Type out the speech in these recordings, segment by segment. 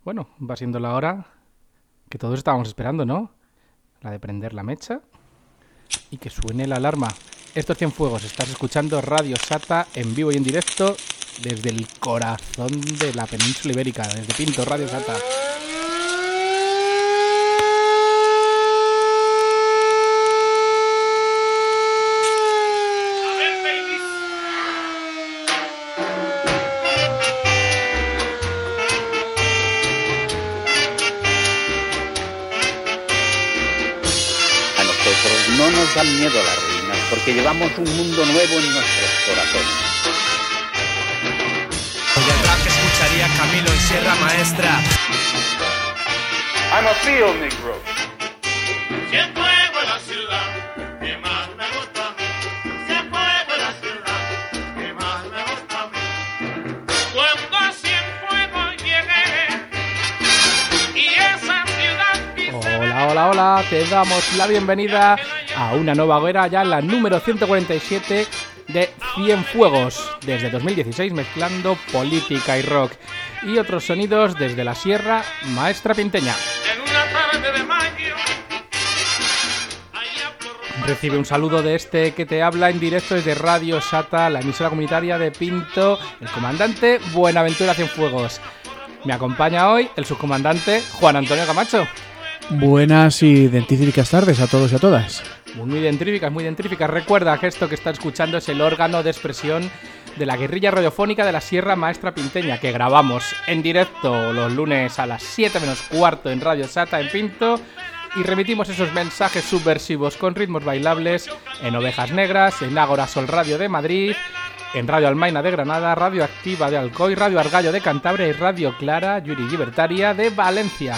Bueno, va siendo la hora que todos estábamos esperando, ¿no? La de prender la mecha y que suene la alarma. Esto es Cienfuegos, estás escuchando Radio Sata en vivo y en directo desde el corazón de la península ibérica, desde Pinto, Radio Sata. No nos dan miedo las ruinas, porque llevamos un mundo nuevo en nuestros corazones. Y el rap que escucharía Camilo en Sierra Maestra. I'm a field negro. Cienfuegos la ciudad que más me gusta a mí. Cienfuegos la ciudad que más me gusta a mí. Cuando a Cienfuegos llegué y esa ciudad quise ver. Hola, te damos la bienvenida a una nueva hoguera, ya la número 147 de Cienfuegos, desde 2016 mezclando política y rock y otros sonidos desde la Sierra Maestra Pinteña. En una tarde de mayo. Recibe un saludo de este que te habla en directo desde Radio Sata, la emisora comunitaria de Pinto, el comandante Buenaventura Cienfuegos. Me acompaña hoy el subcomandante Juan Antonio Camacho. Buenas y dentíficas tardes a todos y a todas. Muy dentíficas. Recuerda que esto que está escuchando es el órgano de expresión de la guerrilla radiofónica de la Sierra Maestra Pinteña, que grabamos en directo los lunes a las 7 menos cuarto en Radio Sata en Pinto y remitimos esos mensajes subversivos con ritmos bailables en Ovejas Negras, en Ágora Sol Radio de Madrid, en Radio Almaina de Granada, Radio Activa de Alcoy, Radio Argallo de Cantabria y Radio Clara, Yuri Libertaria de Valencia.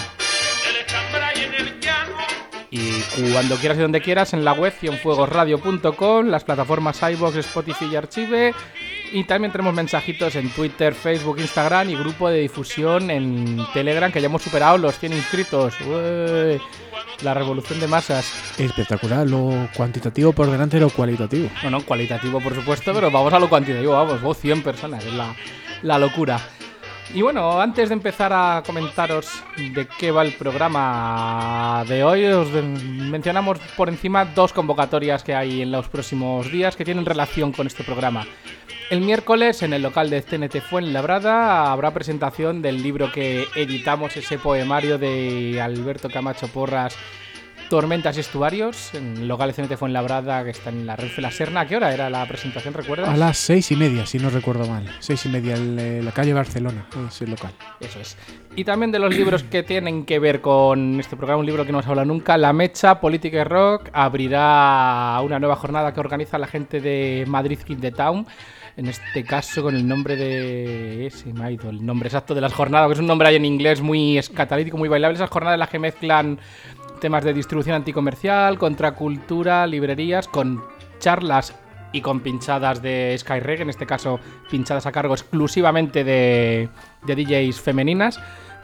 Y cuando quieras y donde quieras, en la web cienfuegosradio.com, las plataformas iVoox, Spotify y Archive. Y también tenemos mensajitos en Twitter, Facebook, Instagram y grupo de difusión en Telegram, que ya hemos superado los 100 inscritos. ¡Uey! La revolución de masas. Espectacular, lo cuantitativo por delante de lo cualitativo. Bueno, cualitativo por supuesto, pero vamos a lo cuantitativo, vamos, 100 personas, es la locura. Y bueno, antes de empezar a comentaros de qué va el programa de hoy, os mencionamos por encima dos convocatorias que hay en los próximos días que tienen relación con este programa. El miércoles, en el local de CNT Fuenlabrada, habrá presentación del libro que editamos, ese poemario de Alberto Camacho Porras, Tormentas y Estuarios, en el local de CNT Fuenlabrada, que está en la Renfe La Serna. ¿A qué hora era la presentación, recuerdas? A las 6:30, si no recuerdo mal. 6:30, en la calle Barcelona, es el local. Eso es. Y también de los libros que tienen que ver con este programa, un libro que no hemos hablado nunca, La Mecha, Política y Rock, abrirá una nueva jornada que organiza la gente de Madrid Kid the Town. En este caso con el nombre de... me ha ido el nombre exacto de las jornadas, que es un nombre ahí en inglés muy catalítico, muy bailable. Esas jornadas en las que mezclan temas de distribución anticomercial, contracultura, librerías, con charlas y con pinchadas de Sky Reggae, en este caso pinchadas a cargo exclusivamente de DJs femeninas.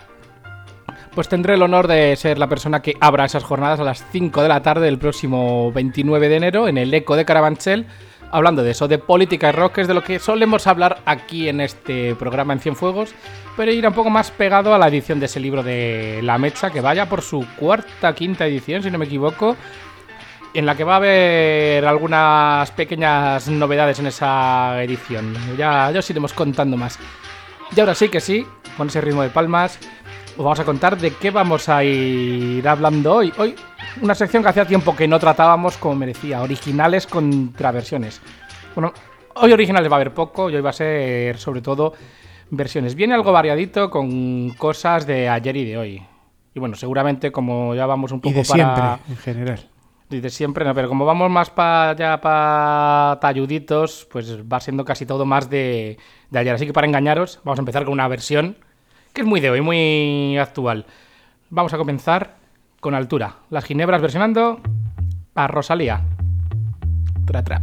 Pues tendré el honor de ser la persona que abra esas jornadas a las 5 de la tarde del próximo 29 de enero en el Eco de Carabanchel, hablando de eso, de política y rock, que es de lo que solemos hablar aquí en este programa en Cienfuegos, pero ir un poco más pegado a la edición de ese libro de La Mecha, que vaya por su quinta edición, si no me equivoco, en la que va a haber algunas pequeñas novedades en esa edición. Ya os iremos contando más. Y ahora sí que sí, con ese ritmo de palmas, os vamos a contar de qué vamos a ir hablando hoy. Hoy una sección que hacía tiempo que no tratábamos como merecía, originales contra versiones. Bueno, hoy originales va a haber poco y hoy va a ser sobre todo versiones. Viene algo variadito con cosas de ayer y de hoy. Y bueno, seguramente como ya vamos un poco y de siempre, en general. Y de siempre, no, pero como vamos más para talluditos, pues va siendo casi todo más de ayer. Así que para engañaros, vamos a empezar con una versión que es muy de hoy, muy actual. Vamos a comenzar con Altura. Las Ginebras versionando a Rosalía. Tra.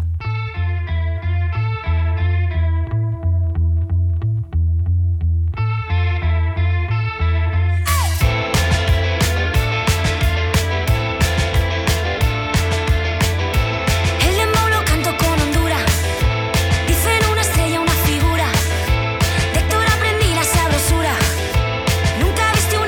Nunca viste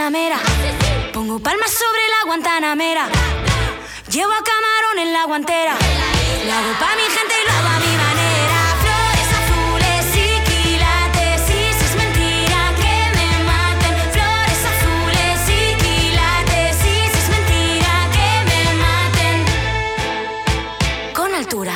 Guantanamera. Pongo palmas sobre la Guantanamera. Llevo a Camarón en la guantera. Lo hago pa' mi gente y lo hago a mi manera. Flores azules y quilates. Y si es mentira que me maten. Flores azules y quilates. Y si es mentira que me maten. Con altura.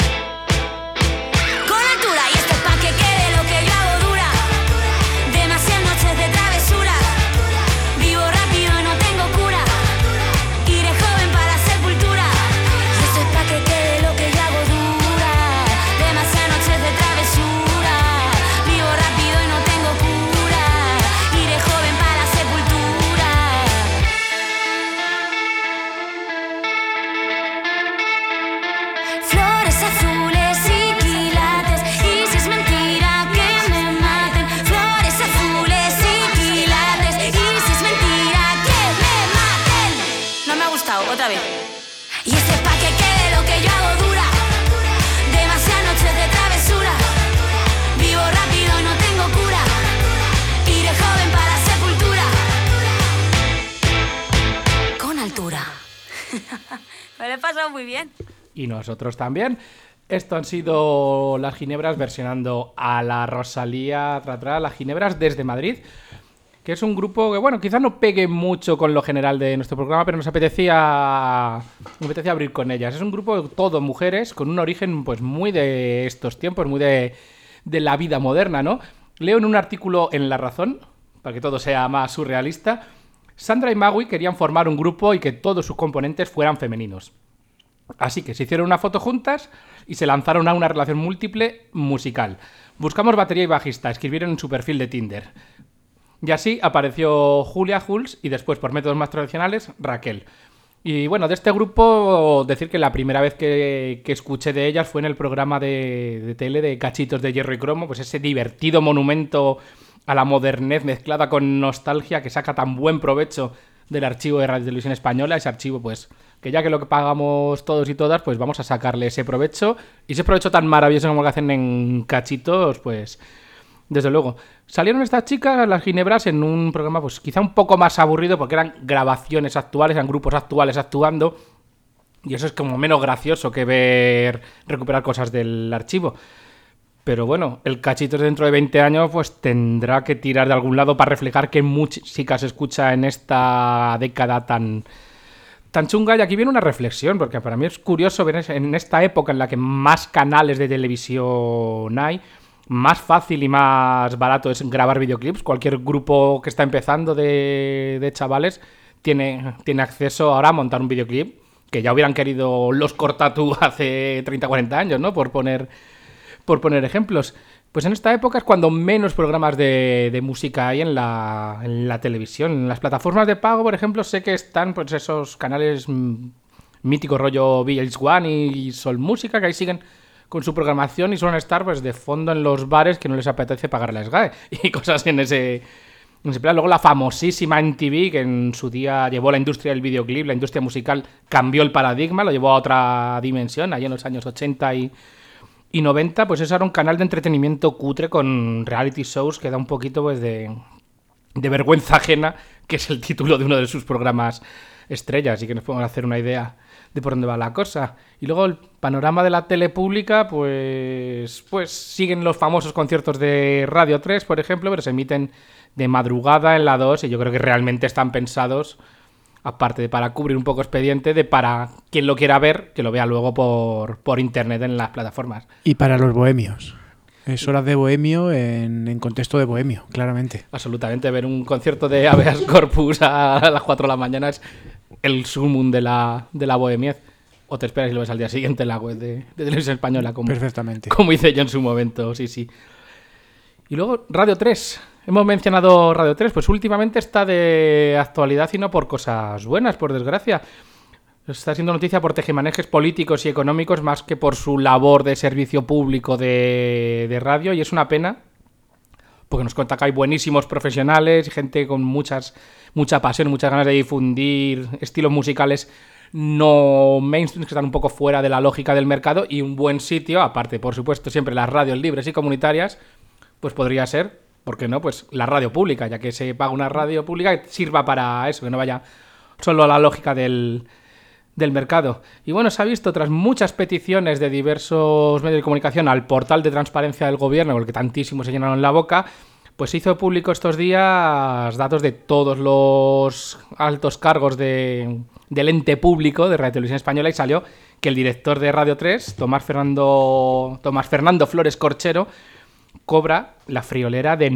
Con altura. Y esto es pa' que quede lo que yo hago dura. Demasiadas noches de travesura. Vivo rápido y no tengo cura. Iré joven para sepultura. Y esto es pa' que quede lo que yo hago dura. Demasiadas noches de travesura. Vivo rápido y no tengo cura. Iré joven para sepultura. Flores azules y quilates. Y si es mentira que me maten. Flores azules y quilates. Y si es mentira que me maten. No me ha gustado, otra vez. Y este es pa' que quede lo que yo hago dura. Demasiadas noches de travesura. Vivo rápido y no tengo cura. Iré joven para sepultura. Con altura. Me lo he pasado muy bien. Y nosotros también. Esto han sido las Ginebras versionando a la Rosalía las Ginebras desde Madrid, que es un grupo que, bueno, quizás no pegue mucho con lo general de nuestro programa, pero nos apetecía abrir con ellas. Es un grupo de todo mujeres, con un origen pues muy de estos tiempos, muy de la vida moderna, ¿no? Leo en un artículo en La Razón, para que todo sea más surrealista, Sandra y Magui querían formar un grupo y que todos sus componentes fueran femeninos. Así que se hicieron una foto juntas y se lanzaron a una relación múltiple musical. Buscamos batería y bajista, escribieron en su perfil de Tinder. Y así apareció Julia Jules y después, por métodos más tradicionales, Raquel. Y bueno, de este grupo, decir que la primera vez que escuché de ellas fue en el programa de tele de Cachitos de Hierro y Cromo, pues ese divertido monumento a la modernez mezclada con nostalgia que saca tan buen provecho del archivo de Radio Televisión Española, ese archivo pues que ya que lo que pagamos todos y todas, pues vamos a sacarle ese provecho, y ese provecho tan maravilloso como lo que hacen en Cachitos, pues desde luego. Salieron estas chicas, las Ginebras, en un programa pues quizá un poco más aburrido porque eran grabaciones actuales, eran grupos actuales actuando, y eso es como menos gracioso que ver recuperar cosas del archivo. Pero bueno, el Cachitos dentro de 20 años pues tendrá que tirar de algún lado para reflejar qué música se escucha en esta década tan chunga. Y aquí viene una reflexión, porque para mí es curioso ver en esta época en la que más canales de televisión hay, más fácil y más barato es grabar videoclips. Cualquier grupo que está empezando de chavales tiene acceso ahora a montar un videoclip, que ya hubieran querido los Cortatu hace 30 o 40 años, ¿no? Por poner ejemplos. Pues en esta época es cuando menos programas de música hay en la televisión. En las plataformas de pago, por ejemplo, sé que están pues esos canales míticos rollo VH1 y Sol Música, que ahí siguen con su programación y suelen estar pues de fondo en los bares que no les apetece pagar la SGAE y cosas en ese plan. Luego la famosísima MTV, que en su día llevó la industria del videoclip, la industria musical, cambió el paradigma, lo llevó a otra dimensión, ahí en los años 80 y 90, pues eso era un canal de entretenimiento cutre con reality shows que da un poquito pues de vergüenza ajena, que es el título de uno de sus programas estrellas, así que nos podemos hacer una idea de por dónde va la cosa. Y luego el panorama de la tele pública, pues siguen los famosos conciertos de Radio 3, por ejemplo, pero se emiten de madrugada en la 2, y yo creo que realmente están pensados, aparte de para cubrir un poco expediente, de para quien lo quiera ver, que lo vea luego por internet en las plataformas. Y para los bohemios. Es horas de bohemio en contexto de bohemio, claramente. Absolutamente. Ver un concierto de Habeas Corpus a las 4 de la mañana es el sumum de la bohemiez. O te esperas y lo ves al día siguiente en la web de Televisión Española. Perfectamente. Como hice yo en su momento, sí. Y luego Radio 3. Hemos mencionado Radio 3, pues últimamente está de actualidad y no por cosas buenas, por desgracia. Está siendo noticia por tejemanejes políticos y económicos más que por su labor de servicio público de radio, y es una pena porque nos cuenta que hay buenísimos profesionales y gente con mucha pasión, muchas ganas de difundir estilos musicales no mainstream, que están un poco fuera de la lógica del mercado, y un buen sitio, aparte por supuesto siempre las radios libres y comunitarias, pues podría ser ¿por qué no? Pues la radio pública, ya que se paga una radio pública que sirva para eso, que no vaya solo a la lógica del mercado. Y bueno, se ha visto tras muchas peticiones de diversos medios de comunicación al portal de transparencia del gobierno, con el que tantísimo se llenaron la boca, pues se hizo público estos días datos de todos los altos cargos del ente público de Radio Televisión Española y salió que el director de Radio 3, Tomás Fernando Flores cobra la friolera de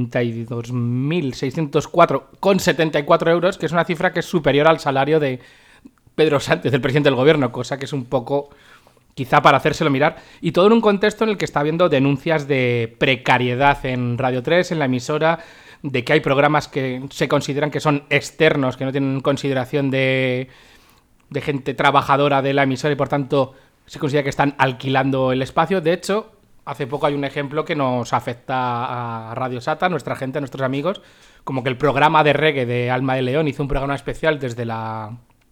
92.604,74 euros, que es una cifra que es superior al salario de Pedro Sánchez, el presidente del gobierno, cosa que es un poco, quizá para hacérselo mirar, y todo en un contexto en el que está habiendo denuncias de precariedad en Radio 3, en la emisora, de que hay programas que se consideran que son externos, que no tienen consideración de gente trabajadora de la emisora y por tanto se considera que están alquilando el espacio. De hecho, hace poco hay un ejemplo que nos afecta a Radio Sata, nuestra gente, a nuestros amigos, como que el programa de reggae de Alma de León hizo un programa especial desde la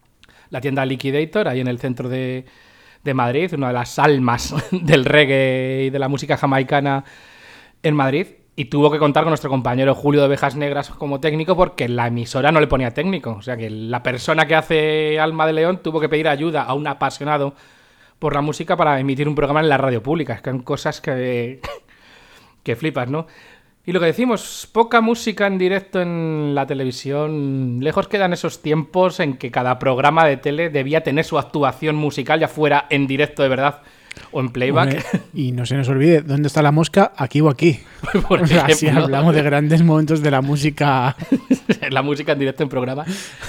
tienda Liquidator, ahí en el centro de Madrid, una de las almas del reggae y de la música jamaicana en Madrid, y tuvo que contar con nuestro compañero Julio de Ovejas Negras como técnico porque la emisora no le ponía técnico. O sea que la persona que hace Alma de León tuvo que pedir ayuda a un apasionado por la música para emitir un programa en la radio pública. Es que son cosas que flipas, ¿no? Y lo que decimos, poca música en directo en la televisión. Lejos quedan esos tiempos en que cada programa de tele debía tener su actuación musical, ya fuera en directo de verdad o en playback. Y no se nos olvide, ¿dónde está la mosca? Aquí o aquí. Por ejemplo, así hablamos de grandes momentos de la música. La música en directo en programa.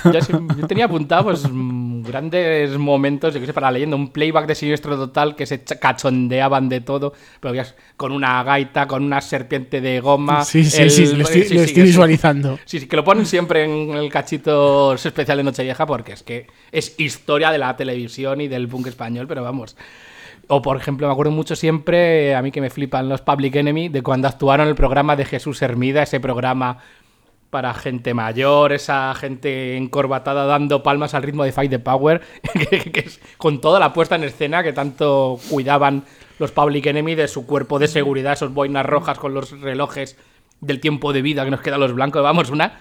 Yo tenía apuntado pues, grandes momentos, yo qué sé, para la leyenda, un playback de Siniestro Total que se cachondeaban de todo, pero con una gaita, con una serpiente de goma. Sí, lo estoy visualizando. Sí, que lo ponen siempre en el cachito especial de Nochevieja porque es que es historia de la televisión y del punk español, pero vamos. O, por ejemplo, me acuerdo mucho siempre, a mí que me flipan los Public Enemy, de cuando actuaron el programa de Jesús Hermida, ese programa para gente mayor, esa gente encorbatada dando palmas al ritmo de Fight the Power, que es con toda la puesta en escena que tanto cuidaban los Public Enemy de su cuerpo de seguridad, esos boinas rojas con los relojes del tiempo de vida que nos quedan los blancos, vamos, una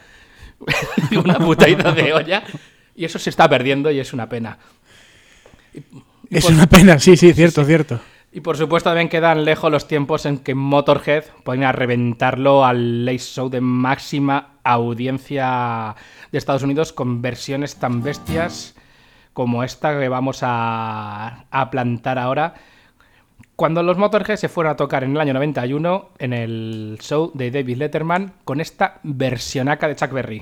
putadita de olla, y eso se está perdiendo y es una pena. Es una pena, sí, cierto. Y por supuesto también quedan lejos los tiempos en que Motorhead podía reventarlo al late show de máxima audiencia de Estados Unidos con versiones tan bestias como esta que vamos a plantar ahora. Cuando los Motorhead se fueron a tocar en el año 91 en el show de David Letterman con esta versionaca de Chuck Berry.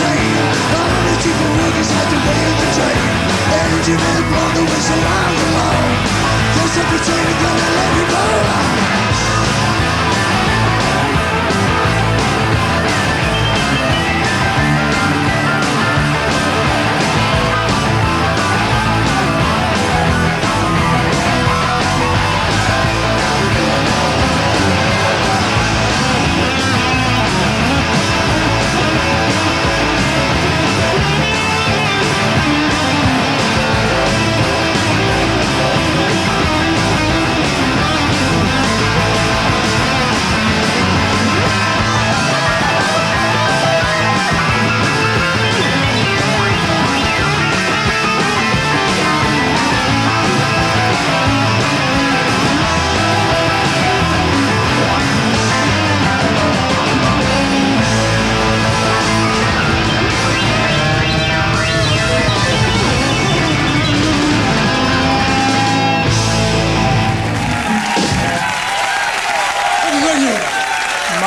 Energy man, blow the whistle on the line.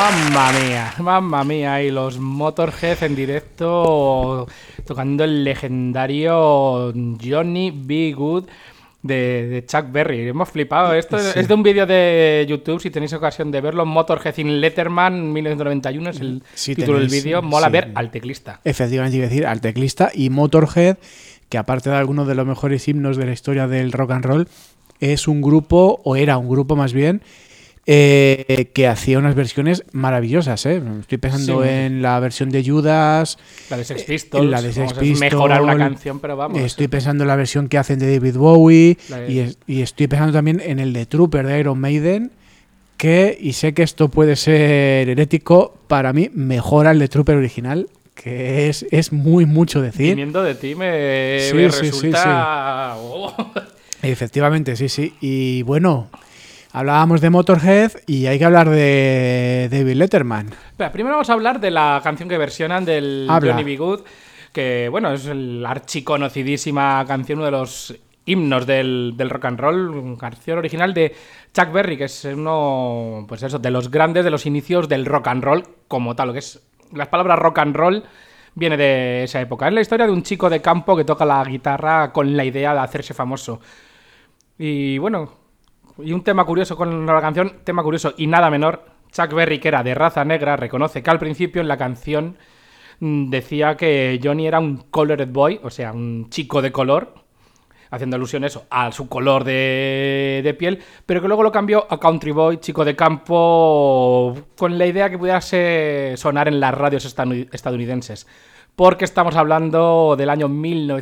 Mamma mía, y los Motorhead en directo tocando el legendario Johnny B. Good de Chuck Berry. Hemos flipado. Esto Sí. es de un vídeo de YouTube, si tenéis ocasión de verlo. Motorhead in Letterman 1991 es el Sí, título del tenéis, vídeo. Mola sí. ver al teclista. Efectivamente, iba a decir al teclista. Y Motorhead, que aparte de algunos de los mejores himnos de la historia del rock and roll, es un grupo, o era un grupo más bien, que hacía unas versiones maravillosas. Estoy pensando Sí. en la versión de Judas, La de Sex Pistols. la de Sex Vamos, es mejorar una canción, pero vamos. Estoy pensando en la versión que hacen de David Bowie La de- y estoy pensando también en el de Trooper de Iron Maiden, que, y sé que esto puede ser herético, para mí mejora el de Trooper original, que es muy mucho decir. Viniendo de ti me Sí, me sí, resulta... Oh. Efectivamente, sí. Y bueno, hablábamos de Motorhead y hay que hablar de David Letterman. Espera, primero vamos a hablar de la canción que versionan del Habla. Johnny B. Good, que bueno, es el archiconocidísima canción, uno de los himnos del rock and roll, una canción original de Chuck Berry, que es uno, pues eso, de los grandes de los inicios del rock and roll como tal, lo que es las palabras rock and roll viene de esa época. Es la historia de un chico de campo que toca la guitarra con la idea de hacerse famoso. Y bueno, y un tema curioso con la canción, tema curioso y nada menor, Chuck Berry, que era de raza negra, reconoce que al principio en la canción decía que Johnny era un colored boy, o sea, un chico de color, haciendo alusión eso, a su color de piel, pero que luego lo cambió a country boy, chico de campo, con la idea que pudiera sonar en las radios estadounidenses. Porque estamos hablando del año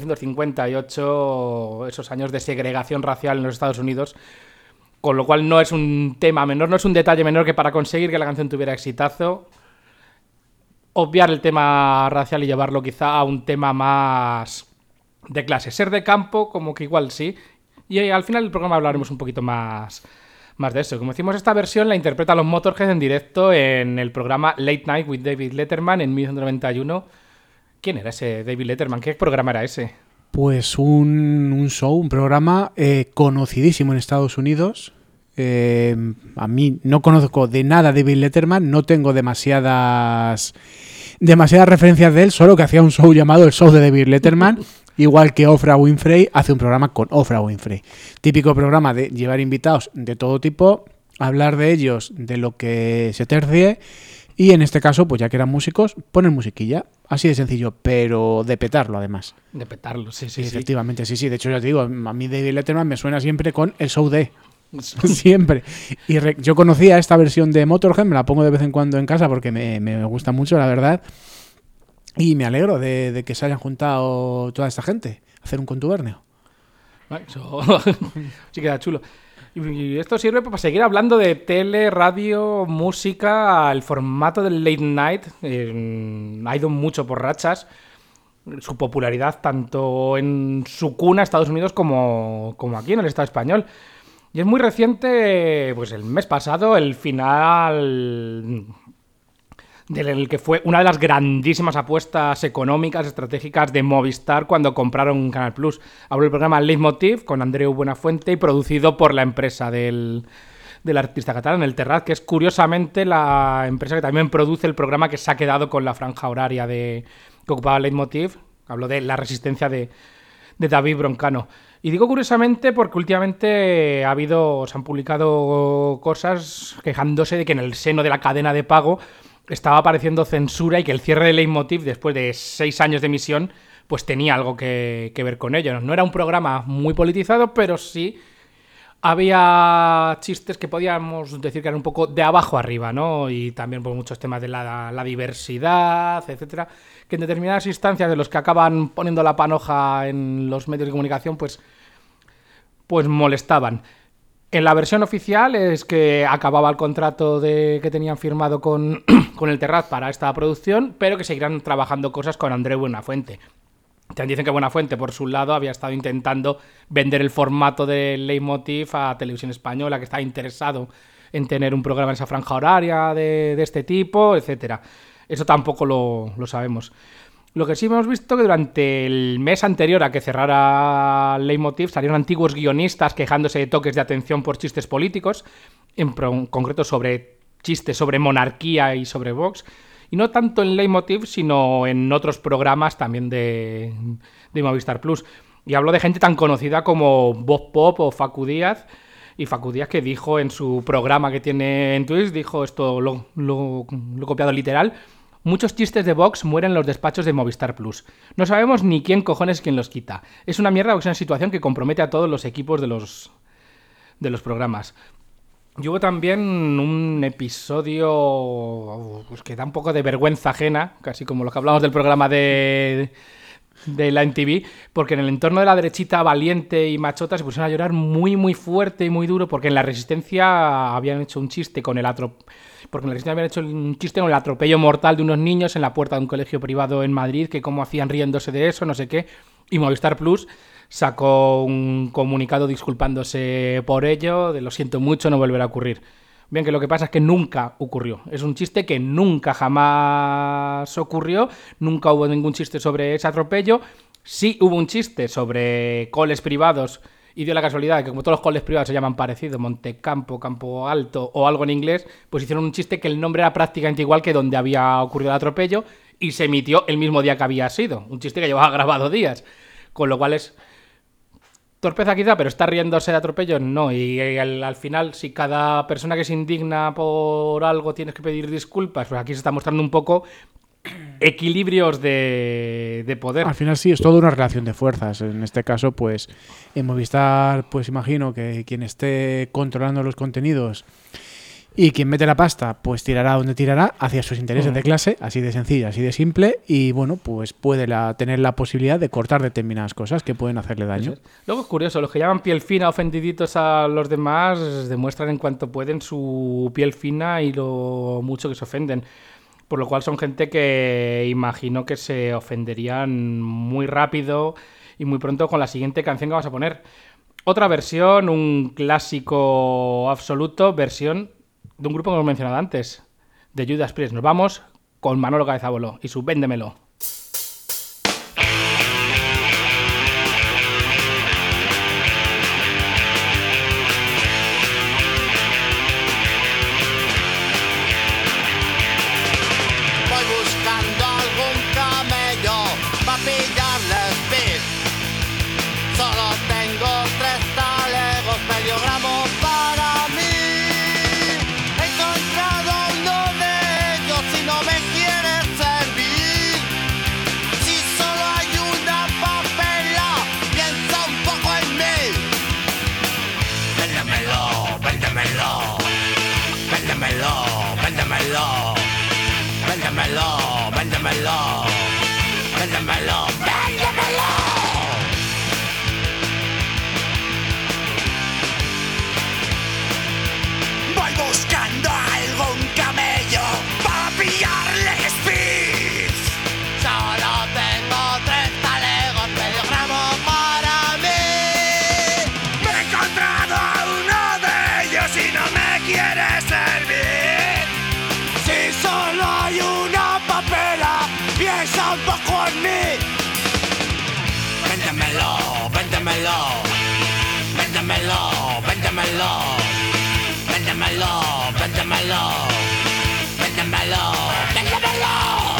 1958, esos años de segregación racial en los Estados Unidos, con lo cual no es un tema menor, no es un detalle menor que para conseguir que la canción tuviera exitazo, obviar el tema racial y llevarlo quizá a un tema más de clase. Ser de campo, como que igual sí. Y al final del programa hablaremos un poquito más de eso. Como decimos, esta versión la interpreta los Motorhead en directo en el programa Late Night with David Letterman en 1991. ¿Quién era ese David Letterman? ¿Qué programa era ese? Pues un show, un programa conocidísimo en Estados Unidos. A mí no conozco de nada David Letterman, no tengo demasiadas referencias de él, solo que hacía un show llamado El Show de David Letterman, igual que Oprah Winfrey hace un programa con Oprah Winfrey. Típico programa de llevar invitados de todo tipo, hablar de ellos, de lo que se tercie, y en este caso, pues ya que eran músicos, ponen musiquilla. Así de sencillo, pero de petarlo además. De petarlo, sí. Efectivamente, sí. De hecho, ya te digo, a mí David Letterman me suena siempre con El Show de... Siempre. Y yo conocía esta versión de Motorhead, me la pongo de vez en cuando en casa porque me gusta mucho, la verdad. Y me alegro de que se hayan juntado toda esta gente a hacer un contubernio. Eso sí queda chulo. Y esto sirve para seguir hablando de tele, radio, música. El formato del late night ha ido mucho por rachas. Su popularidad tanto en su cuna, Estados Unidos, como aquí en el Estado español. Y es muy reciente, pues el mes pasado, el final del que fue una de las grandísimas apuestas económicas, estratégicas de Movistar cuando compraron Canal Plus. Hablo del programa Leitmotiv con Andreu Buenafuente y producido por la empresa del artista catalán, el Terrat, que es curiosamente la empresa que también produce el programa que se ha quedado con la franja horaria que ocupaba Leitmotiv. Hablo de La Resistencia de David Broncano. Y digo curiosamente porque últimamente se han publicado cosas quejándose de que en el seno de la cadena de pago estaba apareciendo censura y que el cierre de Leitmotiv, después de 6 años de emisión, pues tenía algo que ver con ello. No era un programa muy politizado, pero sí había chistes que podíamos decir que eran un poco de abajo arriba, ¿no? Y también por muchos temas de la diversidad, etcétera, que en determinadas instancias de los que acaban poniendo la panoja en los medios de comunicación, pues molestaban. En la versión oficial es que acababa el contrato que tenían firmado con el Terrat para esta producción, pero que seguirán trabajando cosas con Andreu Buenafuente. También dicen que Buenafuente, por su lado, había estado intentando vender el formato de Leitmotiv a Televisión Española, que estaba interesado en tener un programa en esa franja horaria de este tipo, etcétera. Eso tampoco lo sabemos. Lo que sí hemos visto que durante el mes anterior a que cerrara Leitmotiv salieron antiguos guionistas quejándose de toques de atención por chistes políticos, en concreto sobre chistes sobre monarquía y sobre Vox. Y no tanto en Leitmotiv, sino en otros programas también de Movistar Plus. Y hablo de gente tan conocida como Bob Pop o Facu Díaz. Y Facu Díaz, que dijo en su programa que tiene en Twitch, dijo esto, lo he copiado literal: muchos chistes de Vox mueren en los despachos de Movistar Plus. No sabemos ni quién cojones quien los quita. Es una mierda porque es una situación que compromete a todos los equipos de los programas. Y hubo también un episodio pues, que da un poco de vergüenza ajena, casi como lo que hablamos del programa de la MTV, porque en el entorno de la derechita valiente y machota se pusieron a llorar muy, muy fuerte y muy duro, porque en La Resistencia habían hecho un chiste con el atropello mortal de unos niños en la puerta de un colegio privado en Madrid, que cómo hacían riéndose de eso, no sé qué, y Movistar Plus sacó un comunicado disculpándose por ello, de lo siento mucho, no volverá a ocurrir. Bien, que lo que pasa es que nunca ocurrió. Es un chiste que nunca jamás ocurrió, nunca hubo ningún chiste sobre ese atropello. Sí hubo un chiste sobre coles privados, y dio la casualidad de que como todos los coles privados se llaman parecido, Montecampo, Campo Alto o algo en inglés, pues hicieron un chiste que el nombre era prácticamente igual que donde había ocurrido el atropello, y se emitió el mismo día que había sido. Un chiste que llevaba grabado días, con lo cual es torpeza quizá, pero está riéndose de atropello, no. Y al final, si cada persona que se indigna por algo tienes que pedir disculpas, pues aquí se está mostrando un poco equilibrios de poder. Al final sí, es toda una relación de fuerzas. En este caso, pues en Movistar, pues imagino que quien esté controlando los contenidos y quien mete la pasta, pues tirará donde tirará, hacia sus intereses de clase, así de sencillo, así de simple, y bueno, pues puede tener la posibilidad de cortar determinadas cosas que pueden hacerle daño. Luego es curioso, los que llaman piel fina ofendiditos a los demás demuestran en cuanto pueden su piel fina y lo mucho que se ofenden. Por lo cual son gente que imagino que se ofenderían muy rápido y muy pronto con la siguiente canción que vamos a poner. Otra versión, un clásico absoluto, versión de un grupo que hemos mencionado antes, de Judas Priest. Nos vamos con Manolo Cabezabolo y su Véndemelo. Voy buscando algún camello para pillarle speed. Solo tengo 3 talegos, medio gramo para mí. He encontrado uno de ellos y no me quiere servir. Si solo hay una papela, piensa un poco en mí. Véndemelo, véndemelo, véndemelo, véndemelo. Véndemelo, véndemelo, véndemelo, véndemelo. Voy buscando algún camello para pillarle speed. Solo tengo 3 talegos, medio gramo para mí. Me he encontrado a uno de ellos y no me quiere servir. Si solo hay una papela, piensa un poco en mí. Véndemelo, véndemelo, véndemelo, véndemelo, véndemelo, véndemelo, véndemelo, véndemelo.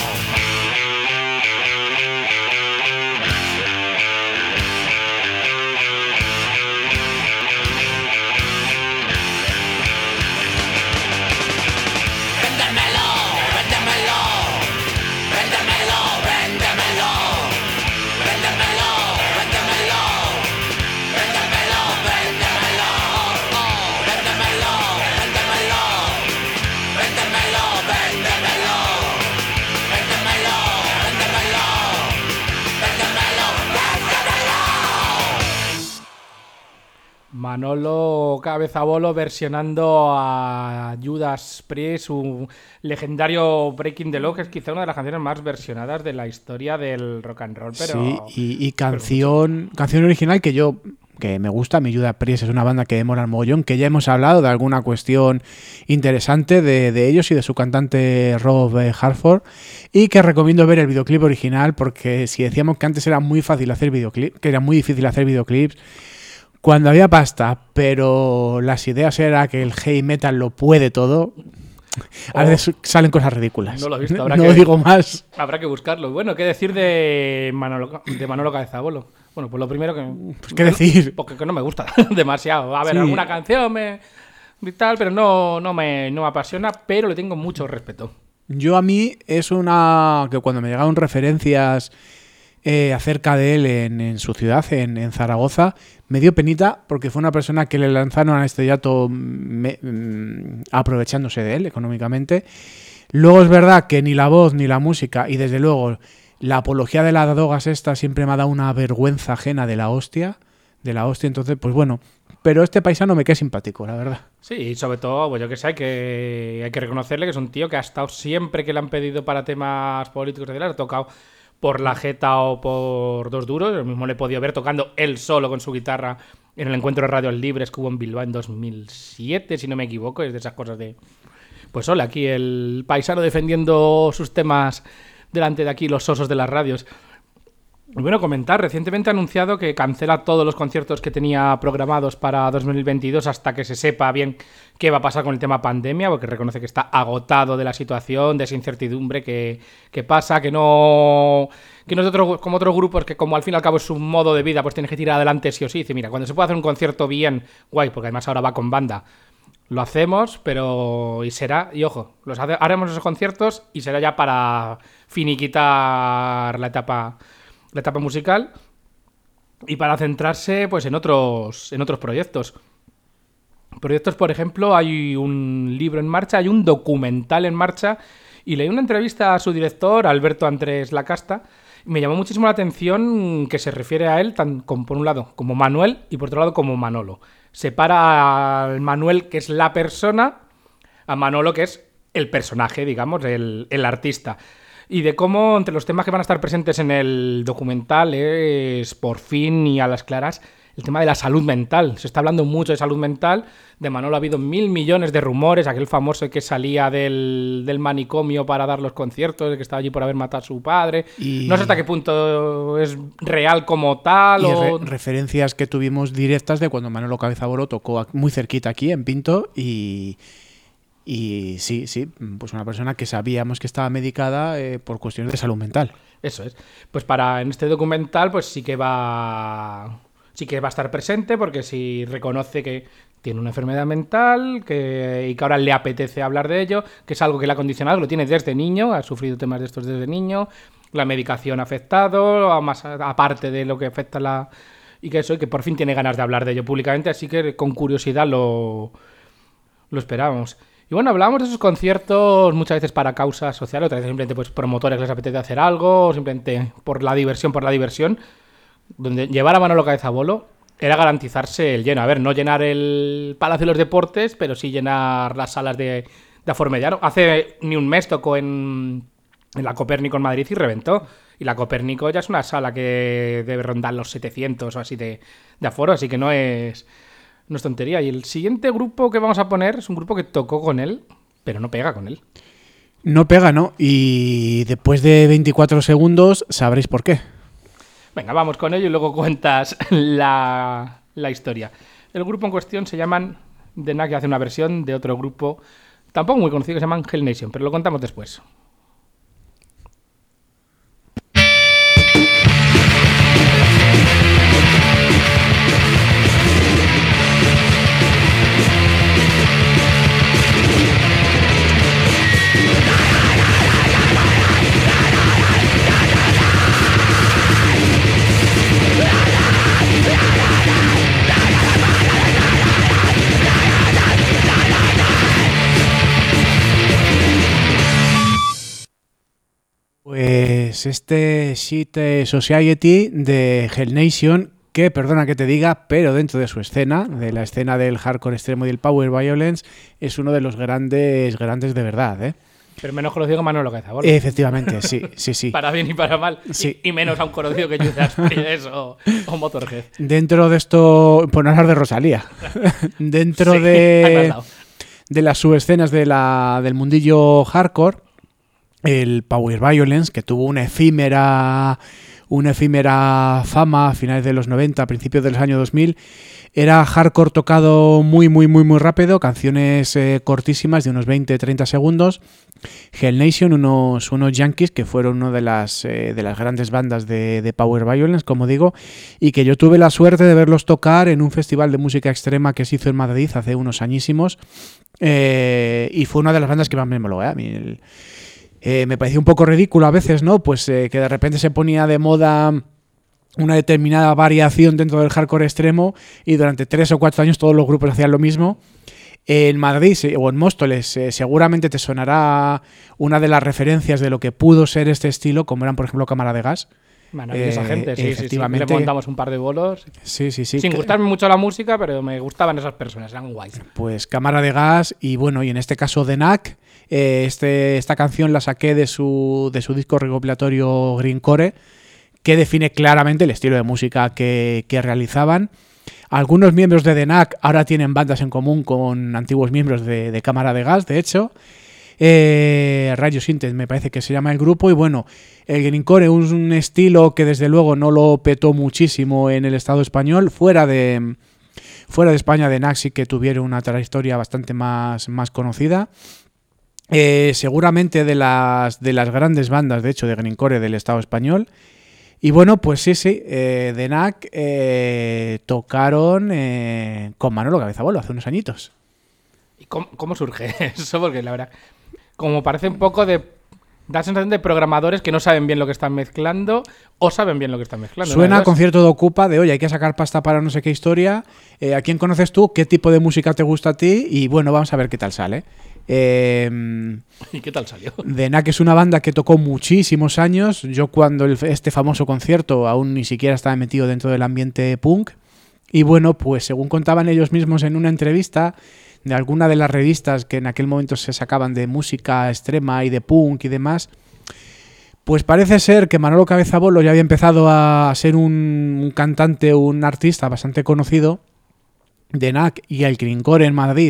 Manolo Cabezabolo versionando a Judas Priest, su legendario Breaking the Law, que es quizá una de las canciones más versionadas de la historia del rock and roll. Pero, sí, y canción original que me gusta. Mi Judas Priest es una banda que mola el mogollón, que ya hemos hablado de alguna cuestión interesante de ellos y de su cantante Rob Halford, y que recomiendo ver el videoclip original, porque si decíamos que antes era muy fácil hacer videoclips, que era muy difícil hacer videoclips cuando había pasta, pero las ideas era que el heavy metal lo puede todo, A veces salen cosas ridículas. No lo he visto, habrá No que- digo más. Habrá que buscarlo. Bueno, ¿qué decir de Manolo Cabezabolo? Bueno, pues lo primero que... Pues, ¿qué decir? Porque que no me gusta demasiado. A ver, Sí. alguna canción y tal, pero no me apasiona, pero le tengo mucho respeto. Yo a mí es una que cuando me llegaron referencias acerca de él en su ciudad, en Zaragoza, me dio penita porque fue una persona que le lanzaron al estrellato aprovechándose de él económicamente. Luego es verdad que ni la voz ni la música y desde luego la apología de las drogas esta siempre me ha dado una vergüenza ajena de la hostia, entonces pues bueno, pero este paisano me queda simpático, la verdad. Sí, y sobre todo, pues yo que sé, hay que reconocerle que es un tío que ha estado siempre que le han pedido para temas políticos, etcétera, ha tocado por la Jeta o por Dos Duros. Lo mismo le he podido ver tocando él solo con su guitarra en el encuentro de Radios Libres que hubo en Bilbao en 2007, si no me equivoco. Es de esas cosas de... Pues hola, aquí el paisano defendiendo sus temas delante de aquí los osos de las radios. Y bueno, comentar, recientemente ha anunciado que cancela todos los conciertos que tenía programados para 2022 hasta que se sepa bien qué va a pasar con el tema pandemia, porque reconoce que está agotado de la situación, de esa incertidumbre que pasa, que no es como otros grupos que como al fin y al cabo es su modo de vida, pues tienes que tirar adelante sí o sí. Dice, mira, cuando se puede hacer un concierto bien, guay, porque además ahora va con banda, lo hacemos, pero y ojo, haremos esos conciertos y será ya para finiquitar la etapa musical y para centrarse pues en otros proyectos. Proyectos, por ejemplo, hay un libro en marcha, hay un documental en marcha y leí una entrevista a su director, Alberto Andrés Lacasta, y me llamó muchísimo la atención que se refiere a él por un lado como Manuel y por otro lado como Manolo. Separa al Manuel, que es la persona, a Manolo, que es el personaje, digamos, el artista. Y de cómo entre los temas que van a estar presentes en el documental es, por fin y a las claras, el tema de la salud mental. Se está hablando mucho de salud mental. De Manolo ha habido 1.000 millones de rumores. Aquel famoso que salía del manicomio para dar los conciertos, que estaba allí por haber matado a su padre. Y... no sé hasta qué punto es real como tal. Y referencias que tuvimos directas de cuando Manolo Cabezabolo tocó muy cerquita aquí en Pinto y sí, pues una persona que sabíamos que estaba medicada por cuestiones de salud mental. Eso es. Pues en este documental pues sí que va a estar presente, porque sí reconoce que tiene una enfermedad mental y que ahora le apetece hablar de ello, que es algo que le ha condicionado, lo tiene desde niño, ha sufrido temas de estos desde niño, la medicación ha afectado, más aparte de lo que afecta y que por fin tiene ganas de hablar de ello públicamente, así que con curiosidad lo esperamos. Y bueno, hablábamos de esos conciertos muchas veces para causas sociales, otras veces simplemente pues promotores les apetece hacer algo, o simplemente por la diversión, donde llevar a Manolo Cabezabolo era garantizarse el lleno. A ver, no llenar el Palacio de los Deportes, pero sí llenar las salas de Aformediano. Hace ni un mes tocó en la Copérnico en Madrid y reventó. Y la Copérnico ya es una sala que debe rondar los 700 o así de aforo, así que no es tontería. Y el siguiente grupo que vamos a poner es un grupo que tocó con él, pero no pega con él. No pega, ¿no? Y después de 24 segundos sabréis por qué. Venga, vamos con ello y luego cuentas la historia. El grupo en cuestión se llaman The Knack, que hace una versión de otro grupo tampoco muy conocido que se llaman Hell Nation, pero lo contamos después. Pues este Shit Society de Hell Nation, que perdona que te diga, pero dentro de su escena, de la escena del hardcore extremo y del power violence, es uno de los grandes de verdad, ¿eh? Pero menos conocido que Manolo Cabezabolo. Efectivamente, sí. Para bien y para mal. Sí. Y menos a un conocido que Judas Priest o Motorhead. Dentro de esto, por no hablar de Rosalía, dentro Sí, de las subescenas del mundillo hardcore, el power violence, que tuvo una efímera una efímera fama a finales de los 90, a principios de los años 2000. Era hardcore tocado muy rápido, canciones cortísimas de unos 20-30 segundos. Hell Nation, unos yankees que fueron una de las grandes bandas de Power Violence, como digo, y que yo tuve la suerte de verlos tocar en un festival de música extrema que se hizo en Madrid hace unos añísimos, y fue una de las bandas que más me moló. A mí me parecía un poco ridículo a veces, ¿no? Pues que de repente se ponía de moda una determinada variación dentro del hardcore extremo y durante 3 o 4 años todos los grupos hacían lo mismo. En Madrid o en Móstoles seguramente te sonará una de las referencias de lo que pudo ser este estilo, como eran por ejemplo Cámara de Gas. Maravillosa gente, sí, efectivamente. Le montamos un par de bolos. Sí. Sin gustarme mucho la música, pero me gustaban esas personas, eran guays. Pues Cámara de Gas y bueno, y en este caso The Knack. Esta canción la saqué de su disco recopilatorio Greencore, que define claramente el estilo de música que realizaban. Algunos miembros de The Knack ahora tienen bandas en común con antiguos miembros de Cámara de Gas, de hecho. Radio Sintes me parece que se llama el grupo, y bueno, el Greencore, un estilo que desde luego no lo petó muchísimo en el Estado español. Fuera de España, The Knack sí que tuvieron una trayectoria bastante más conocida. Seguramente de las grandes bandas, de hecho, de Greencore del Estado español. Y bueno, pues sí, The Knack tocaron con Manolo Cabezabolo hace unos añitos. ¿Y cómo surge eso? Porque la verdad, como parece un poco da sensación de programadores que no saben bien lo que están mezclando o saben bien lo que están mezclando. Suena a concierto de Ocupa de, oye, hay que sacar pasta para no sé qué historia. ¿A quién conoces tú? ¿Qué tipo de música te gusta a ti? Y bueno, vamos a ver qué tal sale. ¿Y qué tal salió? The Knack es una banda que tocó muchísimos años. Yo cuando este famoso concierto aún ni siquiera estaba metido dentro del ambiente punk. Y bueno, pues según contaban ellos mismos en una entrevista de alguna de las revistas que en aquel momento se sacaban de música extrema y de punk y demás, pues parece ser que Manolo Cabezabolo ya había empezado a ser un cantante, un artista bastante conocido. The Knack y el Greencore en Madrid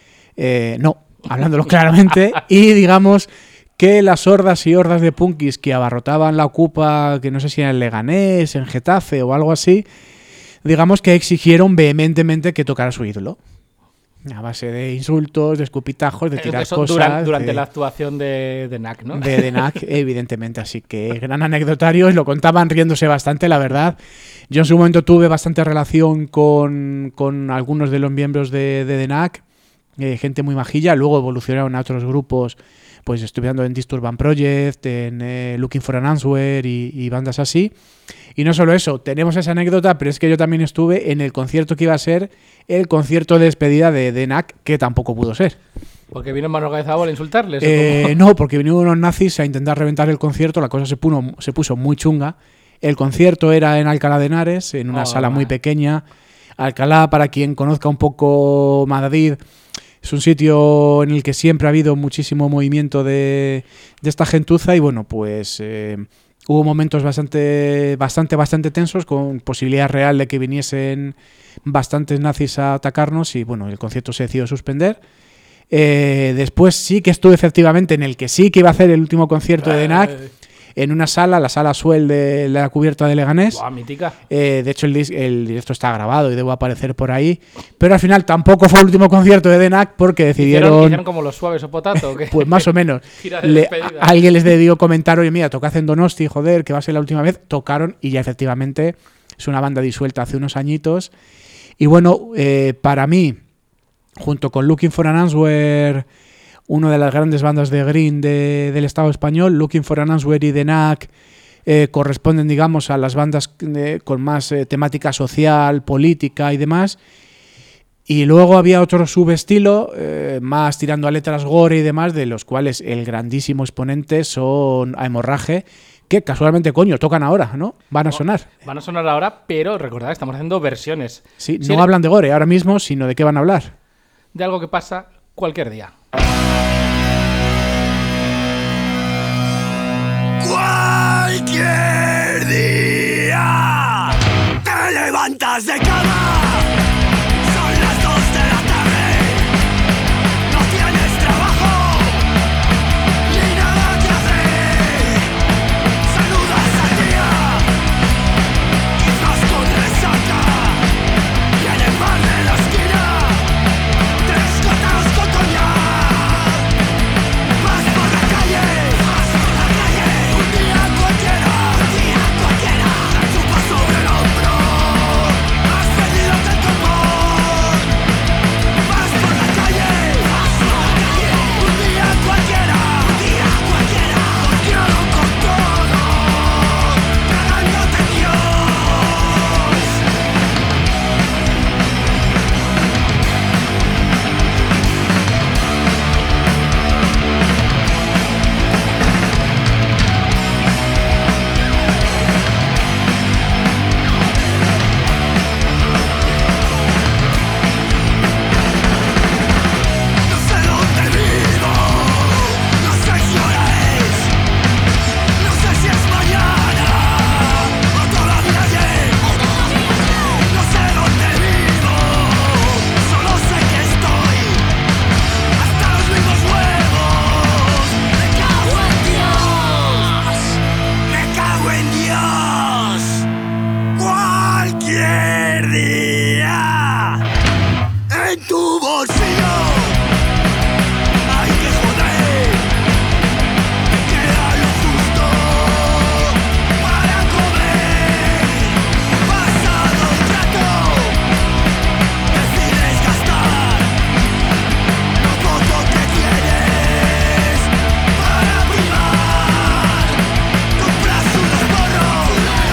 no, hablándolo claramente, y digamos que las hordas y hordas de punkis que abarrotaban la Ocupa, que no sé si era en Leganés, en Getafe o algo así, digamos que exigieron vehementemente que tocara su ídolo. A base de insultos, de escupitajos, de tirar cosas. Durante la actuación de The Knack, ¿no? De The Knack, evidentemente. Así que gran anecdotario, y lo contaban riéndose bastante, la verdad. Yo en su momento tuve bastante relación con algunos de los miembros de The Knack, gente muy majilla. Luego evolucionaron a otros grupos, pues estudiando en Disturban Project, en Looking for an Answer y bandas así. Y no solo eso, tenemos esa anécdota, pero es que yo también estuve en el concierto que iba a ser el concierto de despedida de The Knack, que tampoco pudo ser. ¿Porque vino Manolo Cabezabolo a insultarles? No, porque vinieron unos nazis a intentar reventar el concierto. La cosa se puso muy chunga. El concierto era en Alcalá de Henares, en una sala muy pequeña. Alcalá, para quien conozca un poco Madrid, es un sitio en el que siempre ha habido muchísimo movimiento de esta gentuza, y bueno, pues hubo momentos bastante tensos, con posibilidad real de que viniesen bastantes nazis a atacarnos, y bueno, el concierto se decidió suspender. Después sí que estuve efectivamente en el que sí que iba a hacer el último concierto de The Knack, en una sala, la sala Suel de la cubierta de Leganés. ¡Buah, mítica! De hecho, el directo está grabado y debo aparecer por ahí. Pero al final tampoco fue el último concierto de The Knack, porque decidieron... ¿Hicieron como los Suaves o Potato? ¿O qué? Pues más o menos. Alguien les debió comentar, oye, mira, tocad en Donosti, joder, que va a ser la última vez. Tocaron y ya efectivamente es una banda disuelta hace unos añitos. Y bueno, para mí, junto con Looking for an Answer, una de las grandes bandas de Green del Estado español, Looking for an Answer y The Knack corresponden, digamos, a las bandas con más temática social, política y demás. Y luego había otro subestilo, más tirando a letras gore y demás, de los cuales el grandísimo exponente son A Hemorraje, que casualmente, coño, tocan ahora, ¿no? Van a sonar. Van a sonar ahora, pero recordad, estamos haciendo versiones. Sí, no hablan de gore ahora mismo, sino de qué van a hablar. De algo que pasa cualquier día. Cualquier día te levantas de cama, son las 2 de la tarde, no tienes trabajo ni nada que hacer, saludas al día Cualquier día en tu bolsillo hay que joder, te queda lo justo para comer. Pasado el rato, decides gastar lo poco que tienes para primar. Compras unos porros,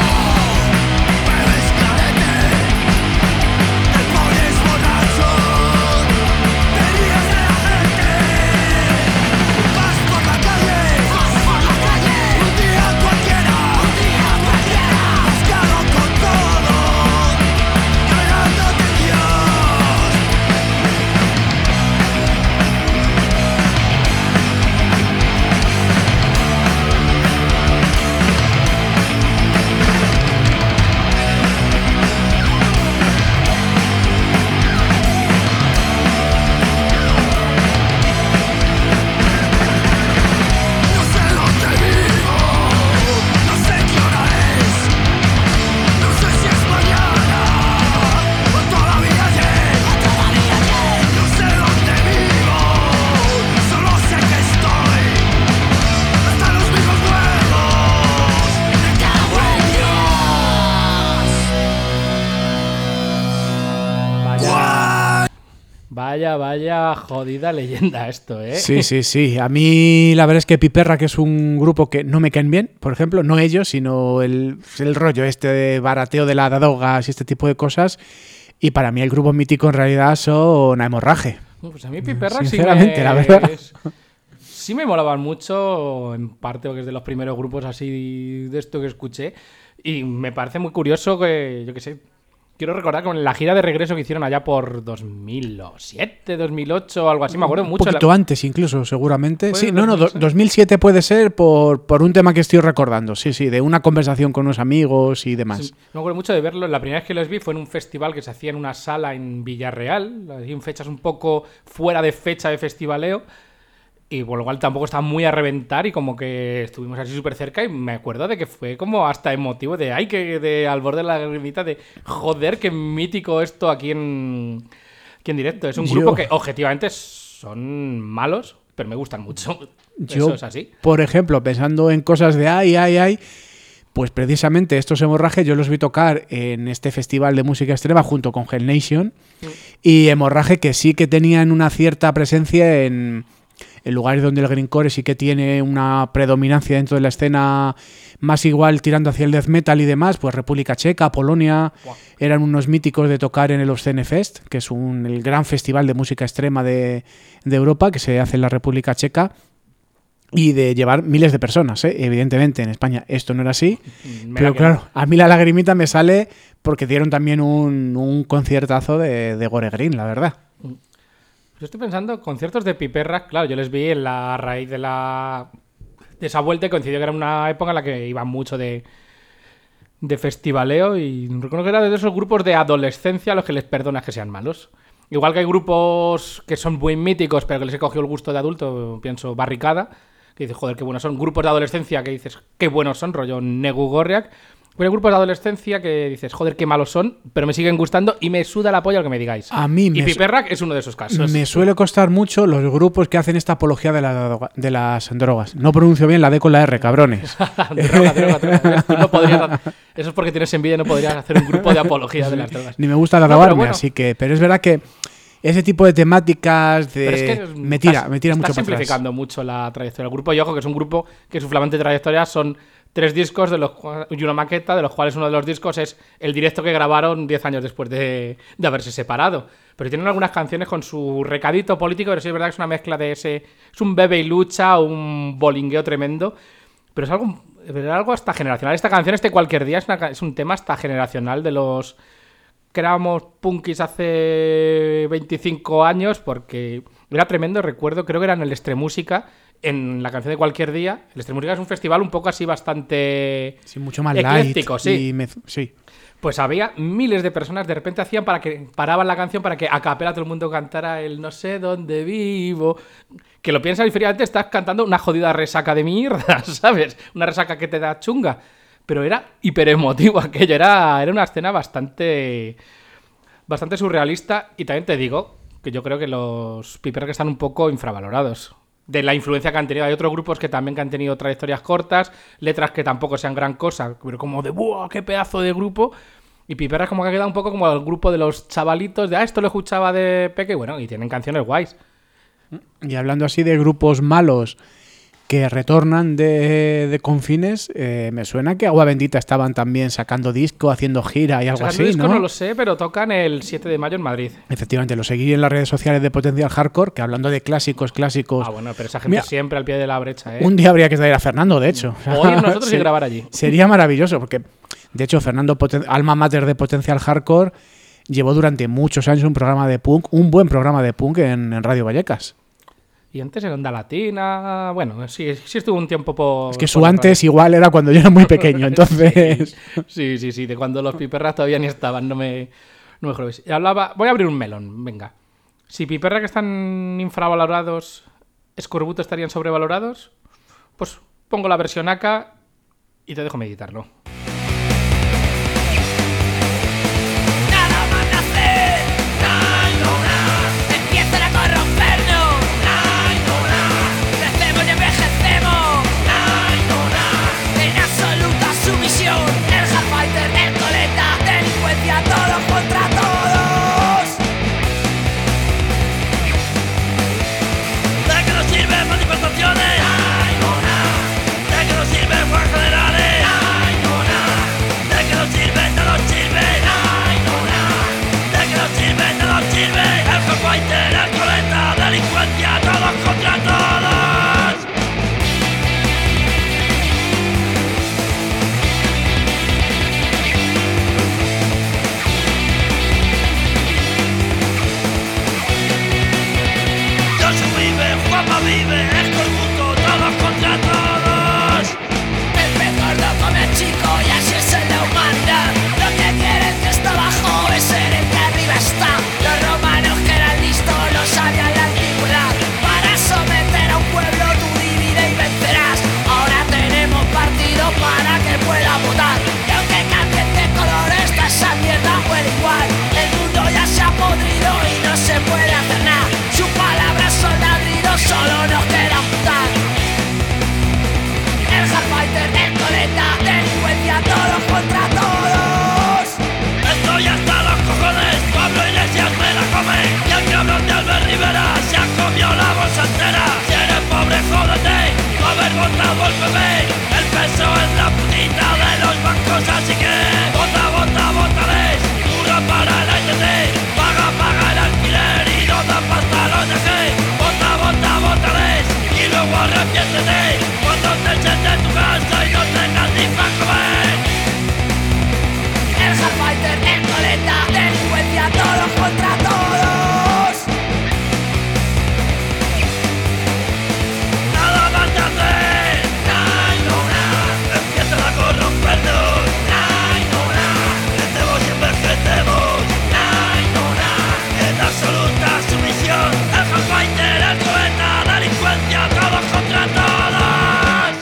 bebes clarete, te pones borracho, te ríes de la gente. Vas por la calle, un día cualquiera, mezclado con todo, cagándote en Dios. No sé dónde vivo, no sé qué hora es, no sé si es mañana o todavía ayer. No sé dónde vivo, solo sé que estoy hasta los mismos huevos. Me cago en Dios. Vaya jodida leyenda esto, ¿eh? Sí. A mí la verdad es que Piperra, que es un grupo que no me caen bien, por ejemplo, no ellos, sino el rollo este de barateo de las drogas y este tipo de cosas. Y para mí el grupo mítico en realidad son Hemorraje. Pues a mí Piperra Sinceramente, la verdad. Sí me molaban mucho, en parte porque es de los primeros grupos así de esto que escuché. Y me parece muy curioso que, yo qué sé, quiero recordar que en la gira de regreso que hicieron allá por 2007, 2008 o algo así, me acuerdo Un mucho. poquito antes incluso, seguramente. ¿Puede Sí, no, 2006? 2007 puede ser por un tema que estoy recordando. Sí, de una conversación con unos amigos y demás. Sí, me acuerdo mucho de verlo. La primera vez que los vi fue en un festival que se hacía en una sala en Villarreal, en fechas un poco fuera de fecha de festivaleo. Y por lo cual tampoco estaba muy a reventar y como que estuvimos así súper cerca y me acuerdo de que fue como hasta emotivo de ay, que de al borde de la lagrimita de joder, qué mítico esto aquí en directo. Es un grupo que objetivamente son malos, pero me gustan mucho. Eso es así. Por ejemplo, pensando en cosas de ay, pues precisamente estos Hemorraje yo los vi tocar en este festival de música extrema junto con Hell Nation. Y Hemorraje que sí que tenían una cierta presencia en lugares donde el grindcore sí que tiene una predominancia dentro de la escena más igual tirando hacia el death metal y demás, pues República Checa, Polonia, eran unos míticos de tocar en el Obscene Fest, que es el gran festival de música extrema de Europa que se hace en la República Checa y de llevar miles de personas, ¿eh? Evidentemente en España esto no era así, pero claro, a mí la lagrimita me sale porque dieron también un conciertazo de Gore Green, la verdad. Yo estoy pensando, conciertos de Piperra, claro, yo les vi en la raíz de esa vuelta y coincidió que era una época en la que iban mucho de festivaleo y recuerdo que era de esos grupos de adolescencia a los que les perdonas que sean malos. Igual que hay grupos que son muy míticos pero que les he cogido el gusto de adulto, pienso Barricada, que dices, joder, qué buenos son. Grupos de adolescencia que dices, qué buenos son, rollo Negu Gorriak. Pero hay grupos de adolescencia que dices, joder, qué malos son, pero me siguen gustando y me suda la polla lo que me digáis. Y Piperrack es uno de esos casos. Me suele costar mucho los grupos que hacen esta apología de las drogas. No pronuncio bien la D con la R, cabrones. droga. Tú no podrías, eso es porque tienes envidia y no podrías hacer un grupo de apología de las drogas. Ni me gusta drogarme, así que... Pero es verdad que ese tipo de temáticas me tira mucho para atrás. Simplificando mucho la trayectoria del grupo. Y ojo, que es un grupo que su flamante trayectoria son 3 discos y una maqueta, de los cuales uno de los discos es el directo que grabaron 10 años después de haberse separado. Pero tienen algunas canciones con su recadito político, pero sí es verdad que es una mezcla de ese... Es un bebe y lucha, un bolingueo tremendo, pero es algo hasta generacional. Esta canción, Cualquier Día, es un tema hasta generacional de los que éramos punkis hace 25 años, porque era tremendo, recuerdo, creo que era en el Extremúsica, en la canción de Cualquier Día. El Extremúsica es un festival un poco así bastante... Sí, mucho más ecléctico, light. Sí. Pues había miles de personas, de repente paraban la canción para que a capela todo el mundo cantara el no sé dónde vivo. Que lo piensas y fríamente estás cantando una jodida resaca de mierda, ¿sabes? Una resaca que te da chunga. Pero era hiper emotivo aquello, era una escena bastante surrealista. Y también te digo que yo creo que los Piperra están un poco infravalorados. De la influencia que han tenido. Hay otros grupos que también que han tenido trayectorias cortas, letras que tampoco sean gran cosa, pero como de ¡buah, qué pedazo de grupo! Y Piperra como que ha quedado un poco como el grupo de los chavalitos de esto lo escuchaba de peque, bueno, y tienen canciones guays. Y hablando así de grupos malos que retornan de confines, me suena que Agua Bendita estaban también sacando disco, haciendo gira y algo Sacando así, disco ¿no? no lo sé, pero tocan el 7 de mayo en Madrid. Efectivamente, lo seguí en las redes sociales de Potencial Hardcore, que hablando de clásicos. Ah, bueno, pero esa gente Mira, siempre al pie de la brecha, ¿eh? Un día habría que traer a Fernando, de hecho. O ir nosotros y grabar allí. Sería maravilloso, porque, de hecho, Fernando, alma mater de Potencial Hardcore, llevó durante muchos años un programa de punk, un buen programa de punk en Radio Vallecas. Y antes en Onda Latina... Bueno, sí estuvo un tiempo por... Es que su antes igual era cuando yo era muy pequeño, entonces... Sí, de cuando los Piperras todavía ni estaban, no me jodes. Voy a abrir un melón, venga. Si Piperra que están infravalorados, Escorbuto estarían sobrevalorados, pues pongo la versión acá y te dejo meditarlo. Nada más nacer, empiezan a corrompernos, crecemos y envejecemos, en absoluta sumisión, el Hardfighter, el coleta, delincuencia, todos contra todos. ¿De qué nos sirven manifestaciones? ¿De qué nos sirven juegos generales? ¿De qué nos sirve? No nos sirve. ¿De qué nos sirve? No nos sirve. El Hardfighter, el coleta, delincuencia, todos contra todos. Josu vive, Juanma vive, Escorbuto, todos contra todos. El pez gordo come al chico y así es en la humanidad. Lo que quiere el que está abajo es ser el que arriba está. Los romanos que eran listos lo sabían en la antigüedad. Para someter a un pueblo tú divide y vencerás. Ahora tenemos partido para que pueda votar. Y aunque cambien de color esa mierda huele igual. El mundo ya se ha podrido y no se puede hacer nada. Sus palabras son ladridos, solo nos queda votar. El Hardfighter, el coleta, delincuencia, todos contra todos. Estoy hasta los cojones, Pablo Iglesias me la come. Y el cabrón de Albert Rivera se ha comido la bolsa entera. Si eres pobre, jódete, no haber votado el PP. El peso es la putita de los bancos, así que vota, vota, votales. Dura para el ITT, paga, paga el alquiler y no da pasta a los de G. Vota, vota, votales y luego arrepiéntete cuando te eches de tu casa y no tengas ni pa' comer. El Hardfighter, el coleta, delincuencia, todos contra todos. Nada más que hacer, empiezan a corrompernos, crecemos y envejecemos, en absoluta sumisión. El Hardfighter, el coleta, delincuencia, todos contra todos.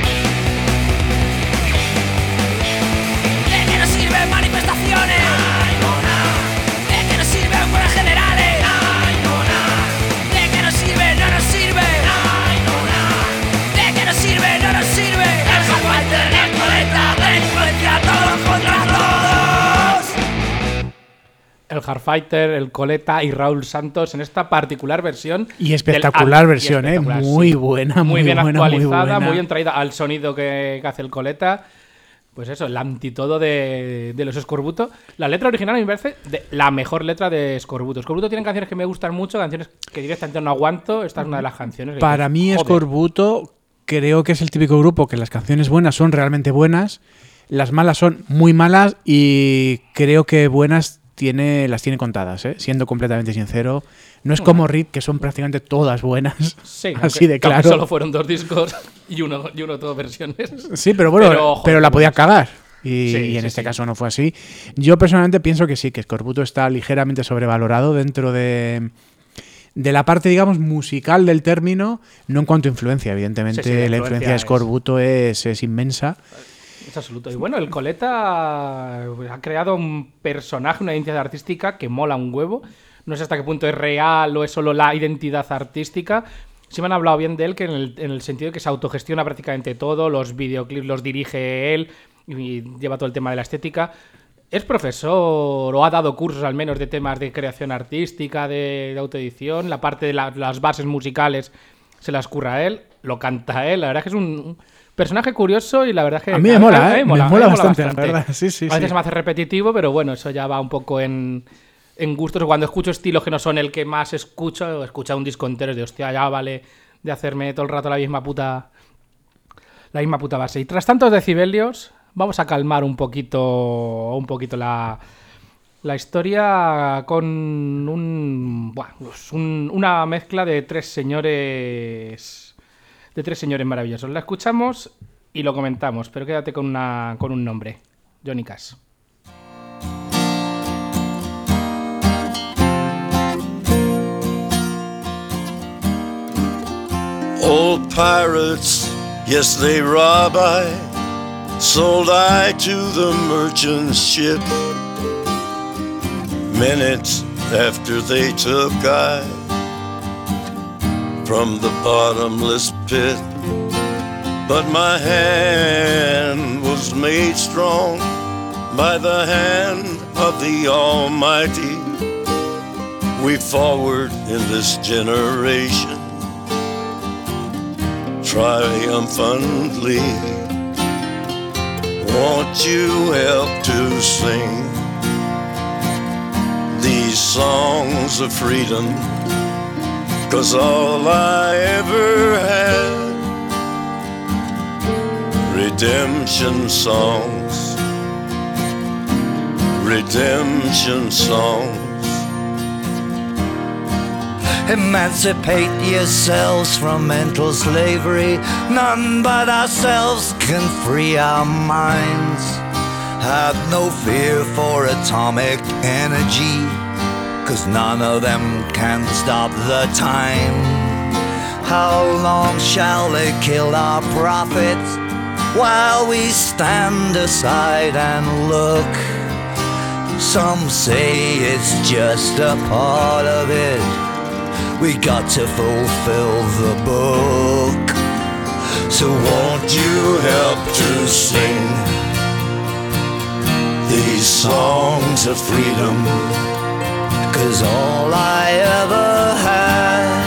¿De qué nos sirven manifestaciones? ¿De qué nos sirven huelgas generales? ¿De qué nos sirve? No nos sirve. ¿De qué nos sirve? No nos sirve. El Hardfighter, el coleta, delincuencia, todos contra todos. El Hardfighter, el Coleta y Raúl Santos en esta particular versión. Y espectacular del- versión, y espectacular, muy sí. buena, Muy bien buena, actualizada, buena. muy entraída al sonido que hace el Coleta. Pues eso, el antitodo de los Escorbuto. La letra original a mí me parece la mejor letra de Escorbuto. Escorbuto tienen canciones que me gustan mucho, canciones que directamente no aguanto. Esta es una de las canciones. que Para dices, mí, joder. Escorbuto creo que es el típico grupo que las canciones buenas son realmente buenas, las malas son muy malas y creo que buenas las tiene contadas, siendo completamente sincero. No es como Rit, que son prácticamente todas buenas. Sí, así de aunque claro. solo fueron 2 discos y uno todo versiones. Sí, pero bueno, pero, joder, la podía cagar. Y, Sí, y en sí, este sí. caso no fue así. Yo personalmente pienso que sí, que Escorbuto está ligeramente sobrevalorado dentro de la parte, digamos, musical del término, no en cuanto a influencia. Evidentemente, Sí, sí, la la influencia influencia de es- Escorbuto es inmensa. Es absoluto. Y bueno, el Coleta ha creado un personaje, una identidad artística que mola un huevo. No sé hasta qué punto es real o es solo la identidad artística. Sí me han hablado bien de él, que en el sentido de que se autogestiona prácticamente todo, los videoclips los dirige él y lleva todo el tema de la estética. Es profesor o ha dado cursos al menos de temas de creación artística, de autoedición. La parte de las bases musicales se las curra él, lo canta él. La verdad es que es un personaje curioso y la verdad es que... A mí me mola, ¿eh? Me mola bastante, la verdad. Sí, A veces se me hace repetitivo, pero bueno, eso ya va un poco en gustos. Cuando escucho estilos que no son el que más escucho, escuchar un disco entero de hostia, ya vale de hacerme todo el rato la misma puta base. Y tras tantos decibelios, vamos a calmar un poquito la historia con una mezcla de tres señores maravillosos. La escuchamos y lo comentamos, pero quédate con un nombre, Johnny Cash. Old pirates, yes, they rob I, sold I to the merchant ship. Minutes after they took I from the bottomless pit. But my hand was made strong by the hand of the Almighty. We forward in this generation triumphantly. Won't you help to sing these songs of freedom? 'Cause all I ever had, redemption songs, redemption songs. Emancipate yourselves from mental slavery. None but ourselves can free our minds. Have no fear for atomic energy, 'cause none of them can stop the time. How long shall they kill our prophets while we stand aside and look? Some say it's just a part of it. We got to fulfill the book. So won't you help to sing these songs of freedom? 'Cause all I ever had,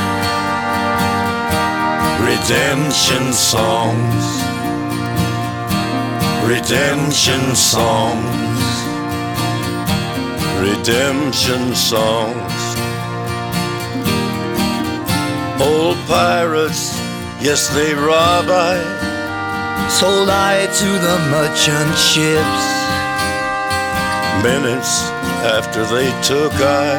redemption songs, redemption songs, redemption songs. Old pirates, yes, they rob I, sold I to the merchant ships. Minutes after they took I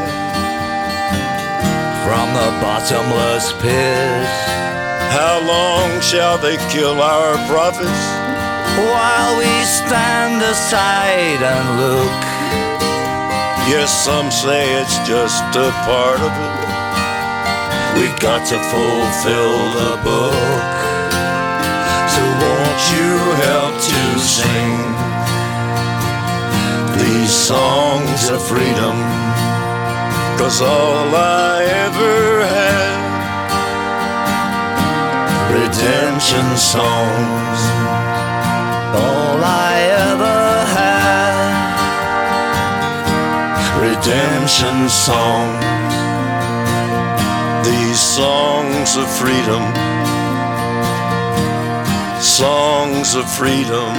from the bottomless pit. How long shall they kill our prophets while we stand aside and look? Yes, some say it's just a part of it. We've got to fulfill the book. So won't you help to sing these songs of freedom? 'Cause all I ever had, redemption songs. All I ever had, redemption songs. These songs of freedom, songs of freedom.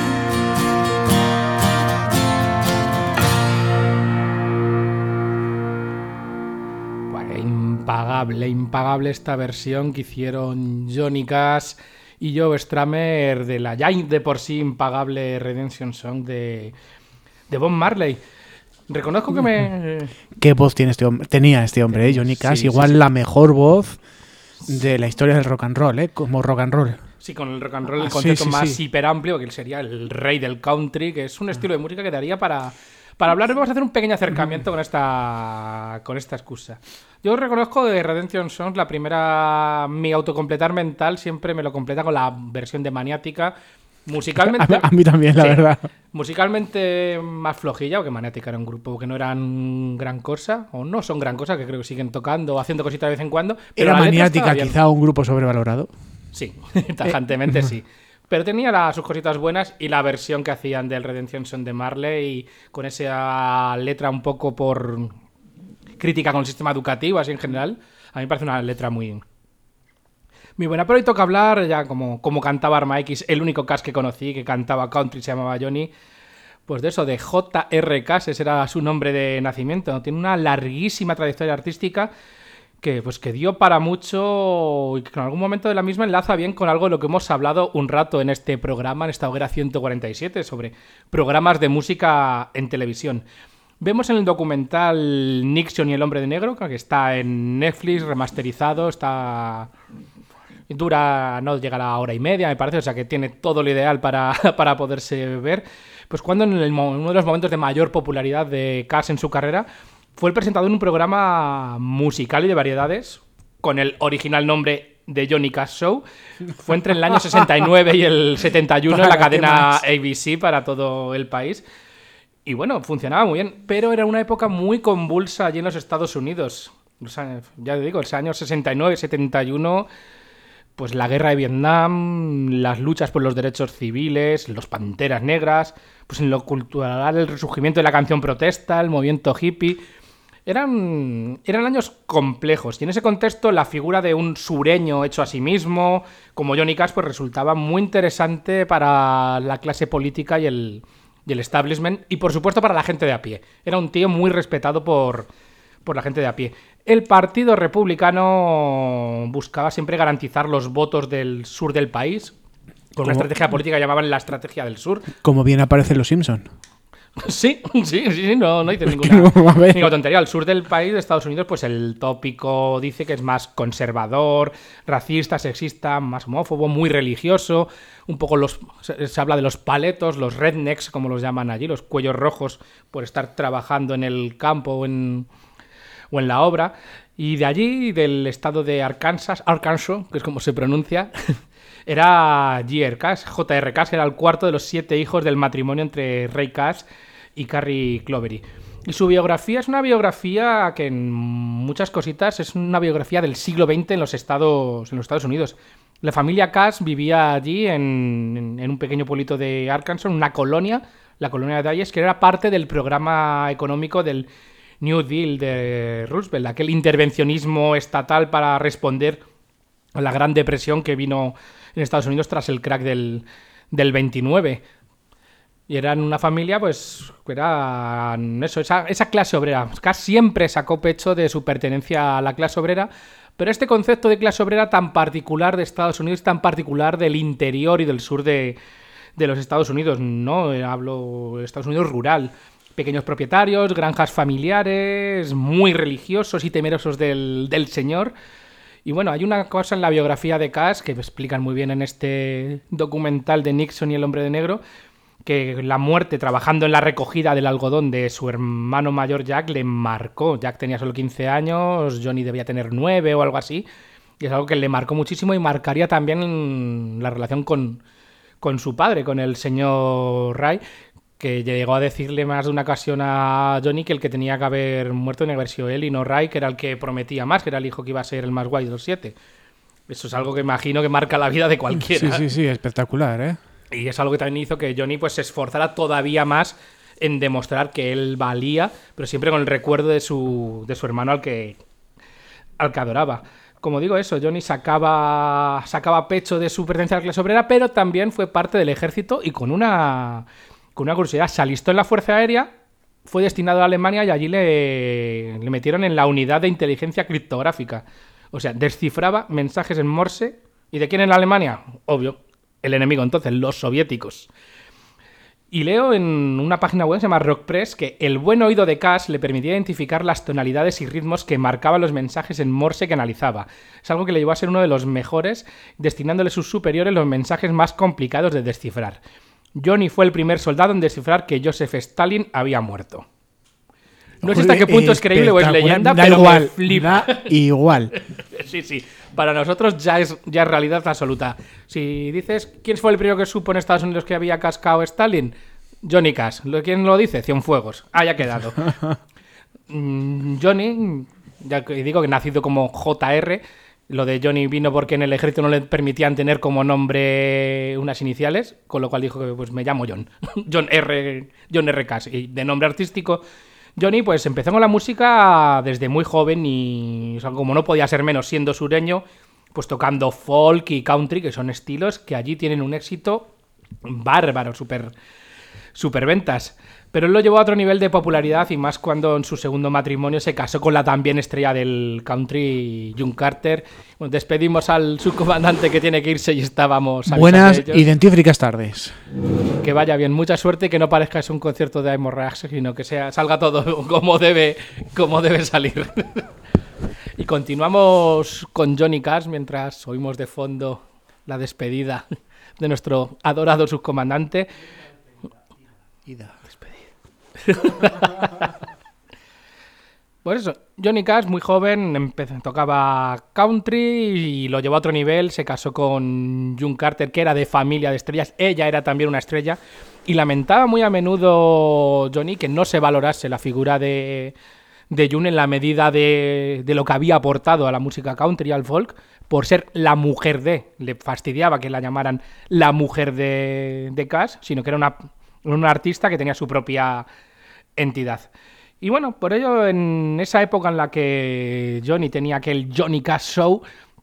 Impagable esta versión que hicieron Johnny Cash y Joe Strummer de la ya de por sí impagable Redemption Song de Bob Marley. Reconozco que me... ¿Qué voz tenía este hombre, Johnny Cash? Sí, igual sí. la mejor voz de la historia del rock and roll, como rock and roll. Sí, con el rock and roll, el concepto sí, más sí. hiperamplio, que él sería el rey del country, que es un estilo de música que daría para hablar. Vamos a hacer un pequeño acercamiento con esta excusa. Yo reconozco de Redemption Songs, la primera, mi autocompletar mental siempre me lo completa con la versión de Maniática, Musicalmente... A mí también, la sí. verdad. Musicalmente más flojilla, porque Maniática era un grupo que no eran gran cosa, o no son gran cosa, que creo que siguen tocando o haciendo cositas de vez en cuando. Pero ¿Era la letra estaba Maniática bien. quizá un grupo sobrevalorado? Sí, tajantemente sí. Pero tenía sus cositas buenas y la versión que hacían del Redemption Son de Marley, con esa letra un poco por crítica con el sistema educativo, así en general, a mí me parece una letra muy buena. Pero hoy toca hablar, ya como cantaba Arma X, el único Cass que conocí que cantaba country se llamaba Johnny, pues de eso, de J.R. Cass, ese era su nombre de nacimiento. Tiene una larguísima trayectoria artística que dio para mucho y que en algún momento de la misma enlaza bien con algo de lo que hemos hablado un rato en este programa, en esta hoguera 147, sobre programas de música en televisión. Vemos en el documental Nixon y el hombre de negro, que está en Netflix, remasterizado, dura, no llega a la hora y media, me parece, o sea que tiene todo lo ideal para poderse ver. Pues cuando en uno de los momentos de mayor popularidad de Cass en su carrera, fue el presentador en un programa musical y de variedades, con el original nombre de Johnny Cash Show. Fue entre el año 69 y el 71 en la cadena ABC para todo el país. Y bueno, funcionaba muy bien, pero era una época muy convulsa allí en los Estados Unidos. Ya te digo, el año 69, 71... pues la guerra de Vietnam, las luchas por los derechos civiles, los Panteras Negras, pues en lo cultural el resurgimiento de la canción protesta, el movimiento hippie. Eran años complejos y en ese contexto la figura de un sureño hecho a sí mismo, como Johnny Cash, pues resultaba muy interesante para la clase política y el establishment y por supuesto para la gente de a pie. Era un tío muy respetado por la gente de a pie. El Partido Republicano buscaba siempre garantizar los votos del sur del país, con una estrategia política que llamaban la estrategia del sur. Como bien aparece en Los Simpson. Sí, no dice ninguna tontería. Al sur del país de Estados Unidos, pues el tópico dice que es más conservador, racista, sexista, más homófobo, muy religioso. Un poco se habla de los paletos, los rednecks, como los llaman allí, los cuellos rojos por estar trabajando en el campo o en la obra. Y de allí, del estado de Arkansas, que es como se pronuncia, era J.R. Cass, que era el cuarto de los 7 hijos del matrimonio entre Ray Cass y Carrie Clovery. Y su biografía es una biografía que en muchas cositas es una biografía del siglo XX en los Estados Unidos. La familia Cass vivía allí en un pequeño pueblito de Arkansas, una colonia, la colonia de Dallas, que era parte del programa económico del New Deal de Roosevelt, aquel intervencionismo estatal para responder a la Gran Depresión que vino en Estados Unidos tras el crack del 29. Y eran una familia, pues, que eran eso, esa clase obrera. Cass siempre sacó pecho de su pertenencia a la clase obrera, pero este concepto de clase obrera tan particular de Estados Unidos, tan particular del interior y del sur de los Estados Unidos, no hablo de Estados Unidos rural. Pequeños propietarios, granjas familiares, muy religiosos y temerosos del Señor. Y bueno, hay una cosa en la biografía de Cass que explican muy bien en este documental de Nixon y el hombre de negro, que la muerte trabajando en la recogida del algodón de su hermano mayor Jack le marcó. Jack tenía solo 15 años, Johnny debía tener 9 o algo así. Y es algo que le marcó muchísimo y marcaría también la relación con su padre, con el señor Ray, que llegó a decirle más de una ocasión a Johnny que el que tenía que haber muerto en haber sido él y no Ray, que era el que prometía más, que era el hijo que iba a ser el más guay de los 7. Eso es algo que imagino que marca la vida de cualquiera. Sí, espectacular, ¿eh? Y es algo que también hizo que Johnny pues se esforzara todavía más en demostrar que él valía, pero siempre con el recuerdo de su hermano al que adoraba. Como digo eso, Johnny sacaba pecho de su pertenencia a la clase obrera, pero también fue parte del ejército y con una curiosidad, se alistó en la Fuerza Aérea, fue destinado a Alemania y allí le metieron en la unidad de inteligencia criptográfica. O sea, descifraba mensajes en Morse. ¿Y de quién en Alemania? Obvio, el enemigo entonces, los soviéticos. Y leo en una página web que se llama Rockpress que el buen oído de Cass le permitía identificar las tonalidades y ritmos que marcaban los mensajes en Morse que analizaba. Es algo que le llevó a ser uno de los mejores, destinándole a sus superiores los mensajes más complicados de descifrar. Johnny fue el primer soldado en descifrar que Joseph Stalin había muerto. No sé hasta qué punto es creíble o es leyenda, da pero igual, me flipa. da igual. Sí. Para nosotros ya es realidad absoluta. Si dices, ¿quién fue el primero que supo en Estados Unidos que había cascado Stalin? Johnny Cash. ¿Quién lo dice? Cienfuegos. Ya ha quedado. Johnny, ya que digo que nacido como JR, lo de Johnny vino porque en el ejército no le permitían tener como nombre unas iniciales, con lo cual dijo que pues me llamo John. John R. Cash. Y de nombre artístico, Johnny pues empezó con la música desde muy joven y, o sea, como no podía ser menos siendo sureño, pues tocando folk y country, que son estilos que allí tienen un éxito bárbaro, super ventas. Pero él lo llevó a otro nivel de popularidad y más cuando en su segundo matrimonio se casó con la también estrella del country, June Carter. Bueno, despedimos al subcomandante que tiene que irse y estábamos avisando Buenas de ellos. y dentífricas tardes. Que vaya bien, mucha suerte y que no parezca es un concierto de I'm Alright, sino que salga todo como debe salir. Y continuamos con Johnny Cash mientras oímos de fondo la despedida de nuestro adorado subcomandante. Pues eso, Johnny Cash, muy joven, tocaba country y lo llevó a otro nivel, se casó con June Carter, que era de familia de estrellas, ella era también una estrella, y lamentaba muy a menudo Johnny que no se valorase la figura de June en la medida de lo que había aportado a la música country y al folk, por ser la mujer de, le fastidiaba que la llamaran la mujer de Cash, sino que era una artista que tenía su propia entidad. Y bueno, por ello, en esa época en la que Johnny tenía aquel Johnny Cash Show,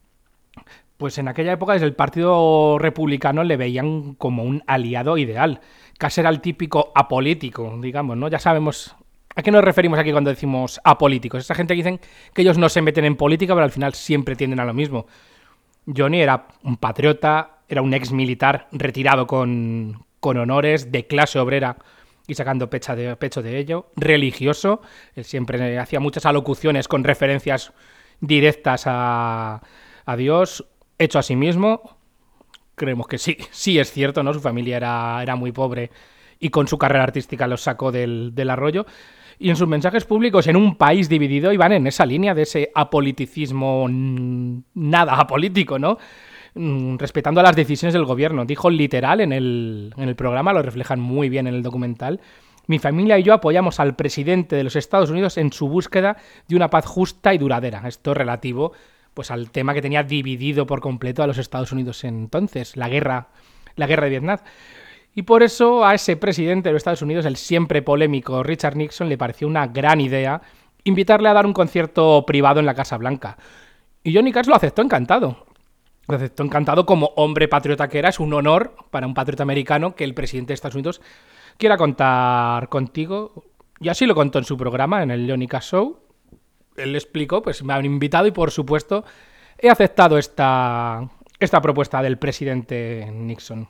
pues en aquella época desde el Partido Republicano le veían como un aliado ideal. Cash era el típico apolítico, digamos, ¿no? Ya sabemos a qué nos referimos aquí cuando decimos apolíticos. Esa gente que dicen que ellos no se meten en política, pero al final siempre tienden a lo mismo. Johnny era un patriota, era un ex militar retirado con honores, de clase obrera y sacando pecho de ello, religioso, él siempre hacía muchas alocuciones con referencias directas a Dios, hecho a sí mismo, creemos que sí es cierto, ¿no? Su familia era muy pobre y con su carrera artística los sacó del arroyo, y en sus mensajes públicos en un país dividido iban en esa línea de ese apoliticismo nada apolítico, ¿no? Respetando las decisiones del gobierno. Dijo literal en el programa, lo reflejan muy bien en el documental: mi familia y yo apoyamos al presidente de los Estados Unidos en su búsqueda de una paz justa y duradera. Esto relativo pues al tema que tenía dividido por completo a los Estados Unidos entonces, la guerra de Vietnam. Y por eso a ese presidente de los Estados Unidos, el siempre polémico Richard Nixon, le pareció una gran idea invitarle a dar un concierto privado en la Casa Blanca. Y Johnny Cash lo aceptó encantado. Lo aceptó encantado como hombre patriota que era. Es un honor para un patriota americano que el presidente de Estados Unidos quiera contar contigo. Y así lo contó en su programa, en el Johnny Cash Show. Él le explicó, pues me han invitado y por supuesto he aceptado esta propuesta del presidente Nixon.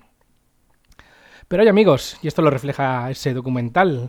Pero oye, amigos, y esto lo refleja ese documental,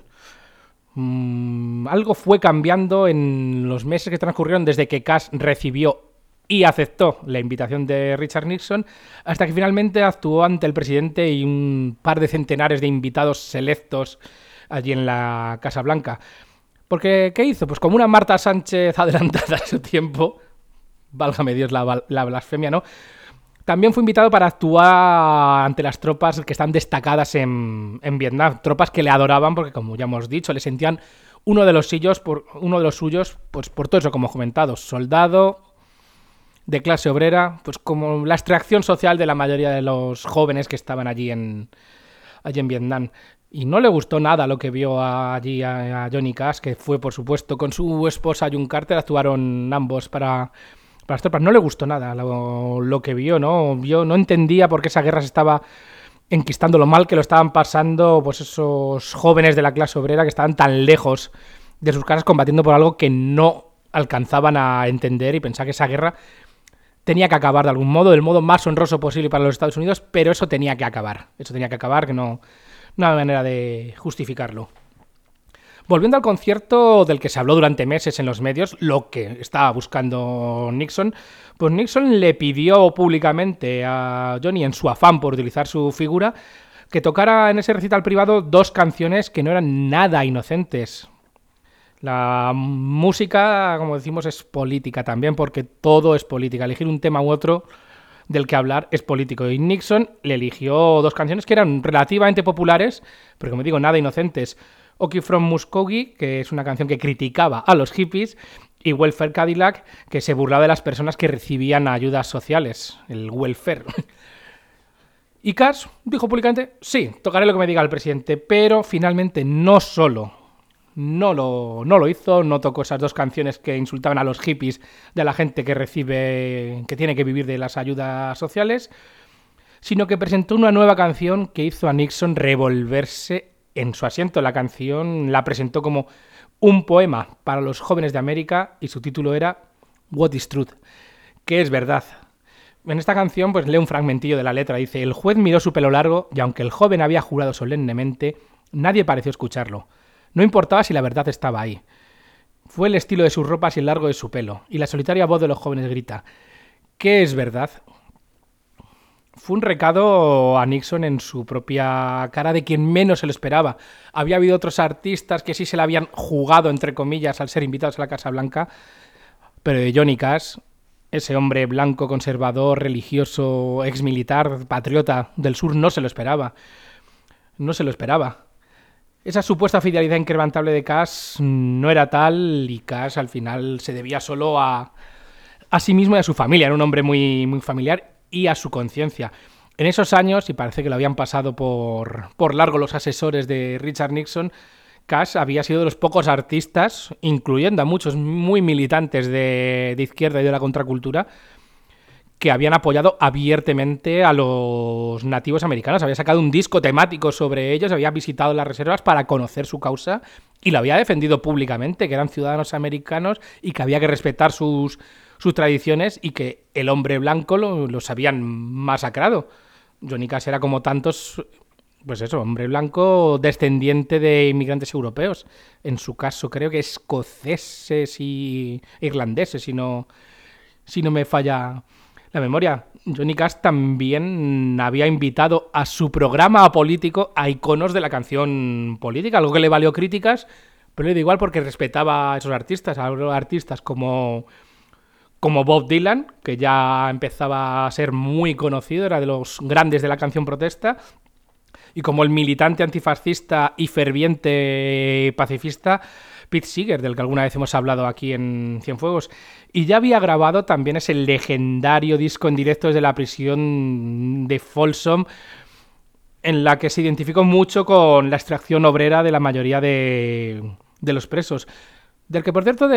algo fue cambiando en los meses que transcurrieron desde que Cash recibió y aceptó la invitación de Richard Nixon, hasta que finalmente actuó ante el presidente y un par de centenares de invitados selectos allí en la Casa Blanca. Porque, ¿qué hizo? Pues como una Marta Sánchez adelantada a su tiempo, válgame Dios la blasfemia, ¿no? También fue invitado para actuar ante las tropas que están destacadas en Vietnam. Tropas que le adoraban porque, como ya hemos dicho, le sentían uno de los suyos, pues por todo eso, como comentado, soldado de clase obrera, pues como la extracción social de la mayoría de los jóvenes que estaban allí en Vietnam. Y no le gustó nada lo que vio allí a Johnny Cash, que fue, por supuesto, con su esposa June Carter, actuaron ambos para las tropas. No le gustó nada lo que vio, ¿no? No entendía por qué esa guerra se estaba enquistando, lo mal que lo estaban pasando pues esos jóvenes de la clase obrera que estaban tan lejos de sus casas combatiendo por algo que no alcanzaban a entender, y pensaba que esa guerra tenía que acabar de algún modo, del modo más honroso posible para los Estados Unidos, pero eso tenía que acabar. Eso tenía que acabar, que no hay manera de justificarlo. Volviendo al concierto del que se habló durante meses en los medios, lo que estaba buscando Nixon, pues Nixon le pidió públicamente a Johnny, en su afán por utilizar su figura, que tocara en ese recital privado 2 canciones que no eran nada inocentes. La música, como decimos, es política también, porque todo es política. Elegir un tema u otro del que hablar es político. Y Nixon le eligió 2 canciones que eran relativamente populares, pero como digo, nada inocentes. Okie from Muskogee, que es una canción que criticaba a los hippies, y Welfare Cadillac, que se burlaba de las personas que recibían ayudas sociales, el welfare. Y Cash dijo públicamente, sí, tocaré lo que me diga el presidente, pero finalmente no lo hizo, no tocó esas 2 canciones que insultaban a los hippies de la gente que tiene que vivir de las ayudas sociales, sino que presentó una nueva canción que hizo a Nixon revolverse en su asiento. La canción la presentó como un poema para los jóvenes de América y su título era What is Truth? ¿Qué es verdad? En esta canción pues lee un fragmentillo de la letra. Dice: el juez miró su pelo largo y aunque el joven había jurado solemnemente, nadie pareció escucharlo. No importaba si la verdad estaba ahí. Fue el estilo de sus ropas y el largo de su pelo. Y la solitaria voz de los jóvenes grita: ¿qué es verdad? Fue un recado a Nixon en su propia cara de quien menos se lo esperaba. Había habido otros artistas que sí se la habían jugado, entre comillas, al ser invitados a la Casa Blanca, pero de Johnny Cash, ese hombre blanco, conservador, religioso, exmilitar, patriota del sur, no se lo esperaba. No se lo esperaba. Esa supuesta fidelidad incrementable de Cash no era tal, y Cash al final se debía solo a sí mismo y a su familia. Era un hombre muy, muy familiar y a su conciencia. En esos años, y parece que lo habían pasado por largo los asesores de Richard Nixon, Cash había sido de los pocos artistas, incluyendo a muchos muy militantes de izquierda y de la contracultura, que habían apoyado abiertamente a los nativos americanos. Había sacado un disco temático sobre ellos, había visitado las reservas para conocer su causa y lo había defendido públicamente, que eran ciudadanos americanos y que había que respetar sus tradiciones y que el hombre blanco los habían masacrado. Johnny Cash era como tantos, pues eso, hombre blanco descendiente de inmigrantes europeos. En su caso creo que escoceses y irlandeses, si no me falla la memoria. Johnny Cash también había invitado a su programa político a iconos de la canción política, algo que le valió críticas, pero le da igual porque respetaba a esos artistas, como Bob Dylan, que ya empezaba a ser muy conocido, era de los grandes de la canción protesta, y como el militante antifascista y ferviente pacifista Pete Seeger, del que alguna vez hemos hablado aquí en Cienfuegos. Y ya había grabado también ese legendario disco en directo desde la prisión de Folsom, en la que se identificó mucho con la extracción obrera de la mayoría de los presos. Del que, por cierto,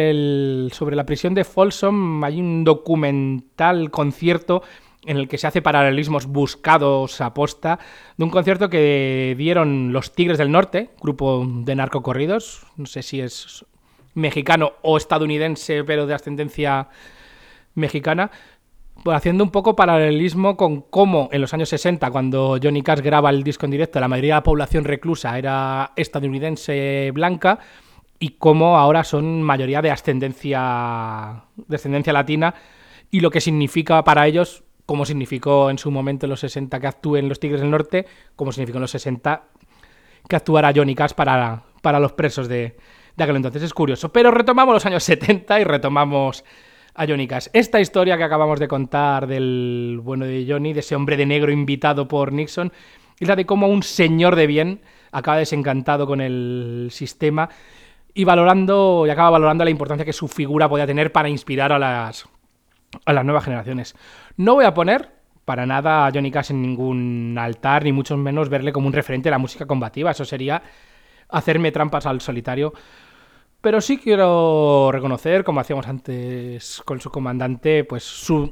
sobre la prisión de Folsom hay un documental concierto en el que se hace paralelismos buscados a posta, de un concierto que dieron los Tigres del Norte, grupo de narcocorridos, no sé si es mexicano o estadounidense, pero de ascendencia mexicana, haciendo un poco paralelismo con cómo en los años 60, cuando Johnny Cash graba el disco en directo, la mayoría de la población reclusa era estadounidense blanca, y cómo ahora son mayoría de ascendencia latina, y lo que significa para ellos, como significó en su momento en los 60 que actúen los Tigres del Norte, como significó en los 60 que actuara Johnny Cash para los presos de aquel entonces. Es curioso. Pero retomamos los años 70 y retomamos a Johnny Cash. Esta historia que acabamos de contar del bueno de Johnny, de ese hombre de negro invitado por Nixon, es la de cómo un señor de bien acaba desencantado con el sistema y acaba valorando la importancia que su figura podía tener para inspirar a las nuevas generaciones. No voy a poner para nada a Johnny Cash en ningún altar, ni mucho menos verle como un referente de la música combativa. Eso sería hacerme trampas al solitario. Pero sí quiero reconocer, como hacíamos antes con su comandante, pues su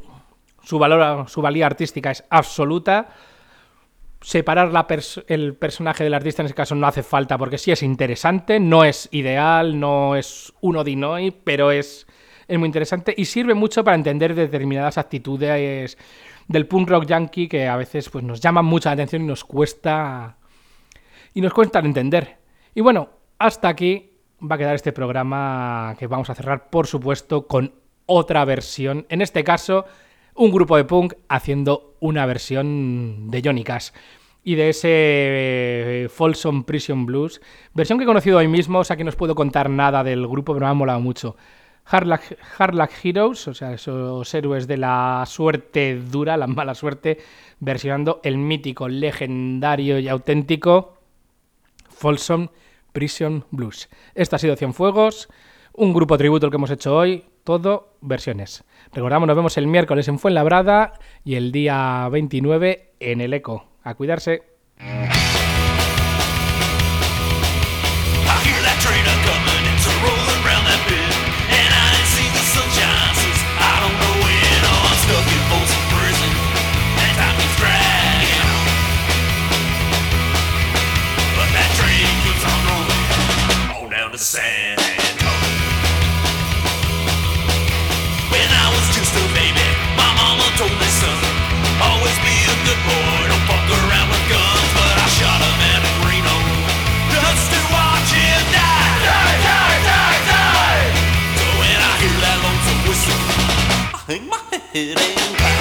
valía artística es absoluta. Separar el personaje del artista en ese caso no hace falta, porque sí es interesante, no es ideal, no es un Odinoy, pero es muy interesante y sirve mucho para entender determinadas actitudes del punk rock yankee que a veces pues, nos llaman mucha atención y nos cuesta entender. Y bueno, hasta aquí va a quedar este programa, que vamos a cerrar, por supuesto, con otra versión. En este caso, un grupo de punk haciendo una versión de Johnny Cash. y de ese Folsom Prison Blues, versión que he conocido hoy mismo, o sea que no os puedo contar nada del grupo, pero me ha molado mucho. Hard Luck Heroes, o sea, esos héroes de la suerte dura, la mala suerte, versionando el mítico, legendario y auténtico Folsom Prison Blues. Esta ha sido Cienfuegos, un grupo tributo el que hemos hecho hoy, todo versiones. Recordamos, nos vemos el miércoles en Fuenlabrada y el día 29 en el Eco. A cuidarse. San Antonio. When I was just a baby, my mama told me, son, always be a good boy, don't fuck around with guns. But I shot a man in Reno just to watch him die. Die, die, die, die. So when I hear that lonesome whistle, I hang my head and cry.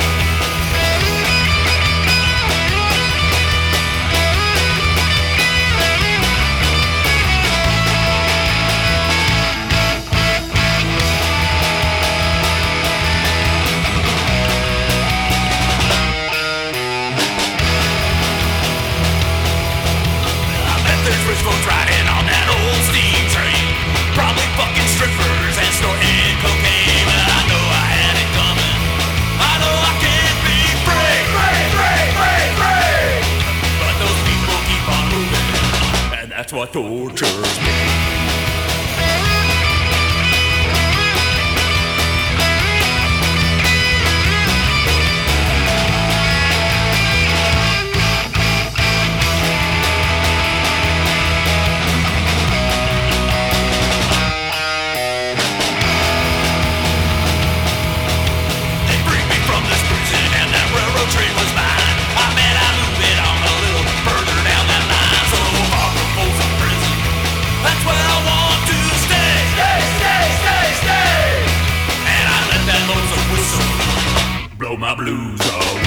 Folks riding on that old steam train, probably fucking strippers and snorting cocaine. But I know I had it coming. I know I can't be free, free, free, free, free. But those people keep on moving, and that's what tortures me. My blues all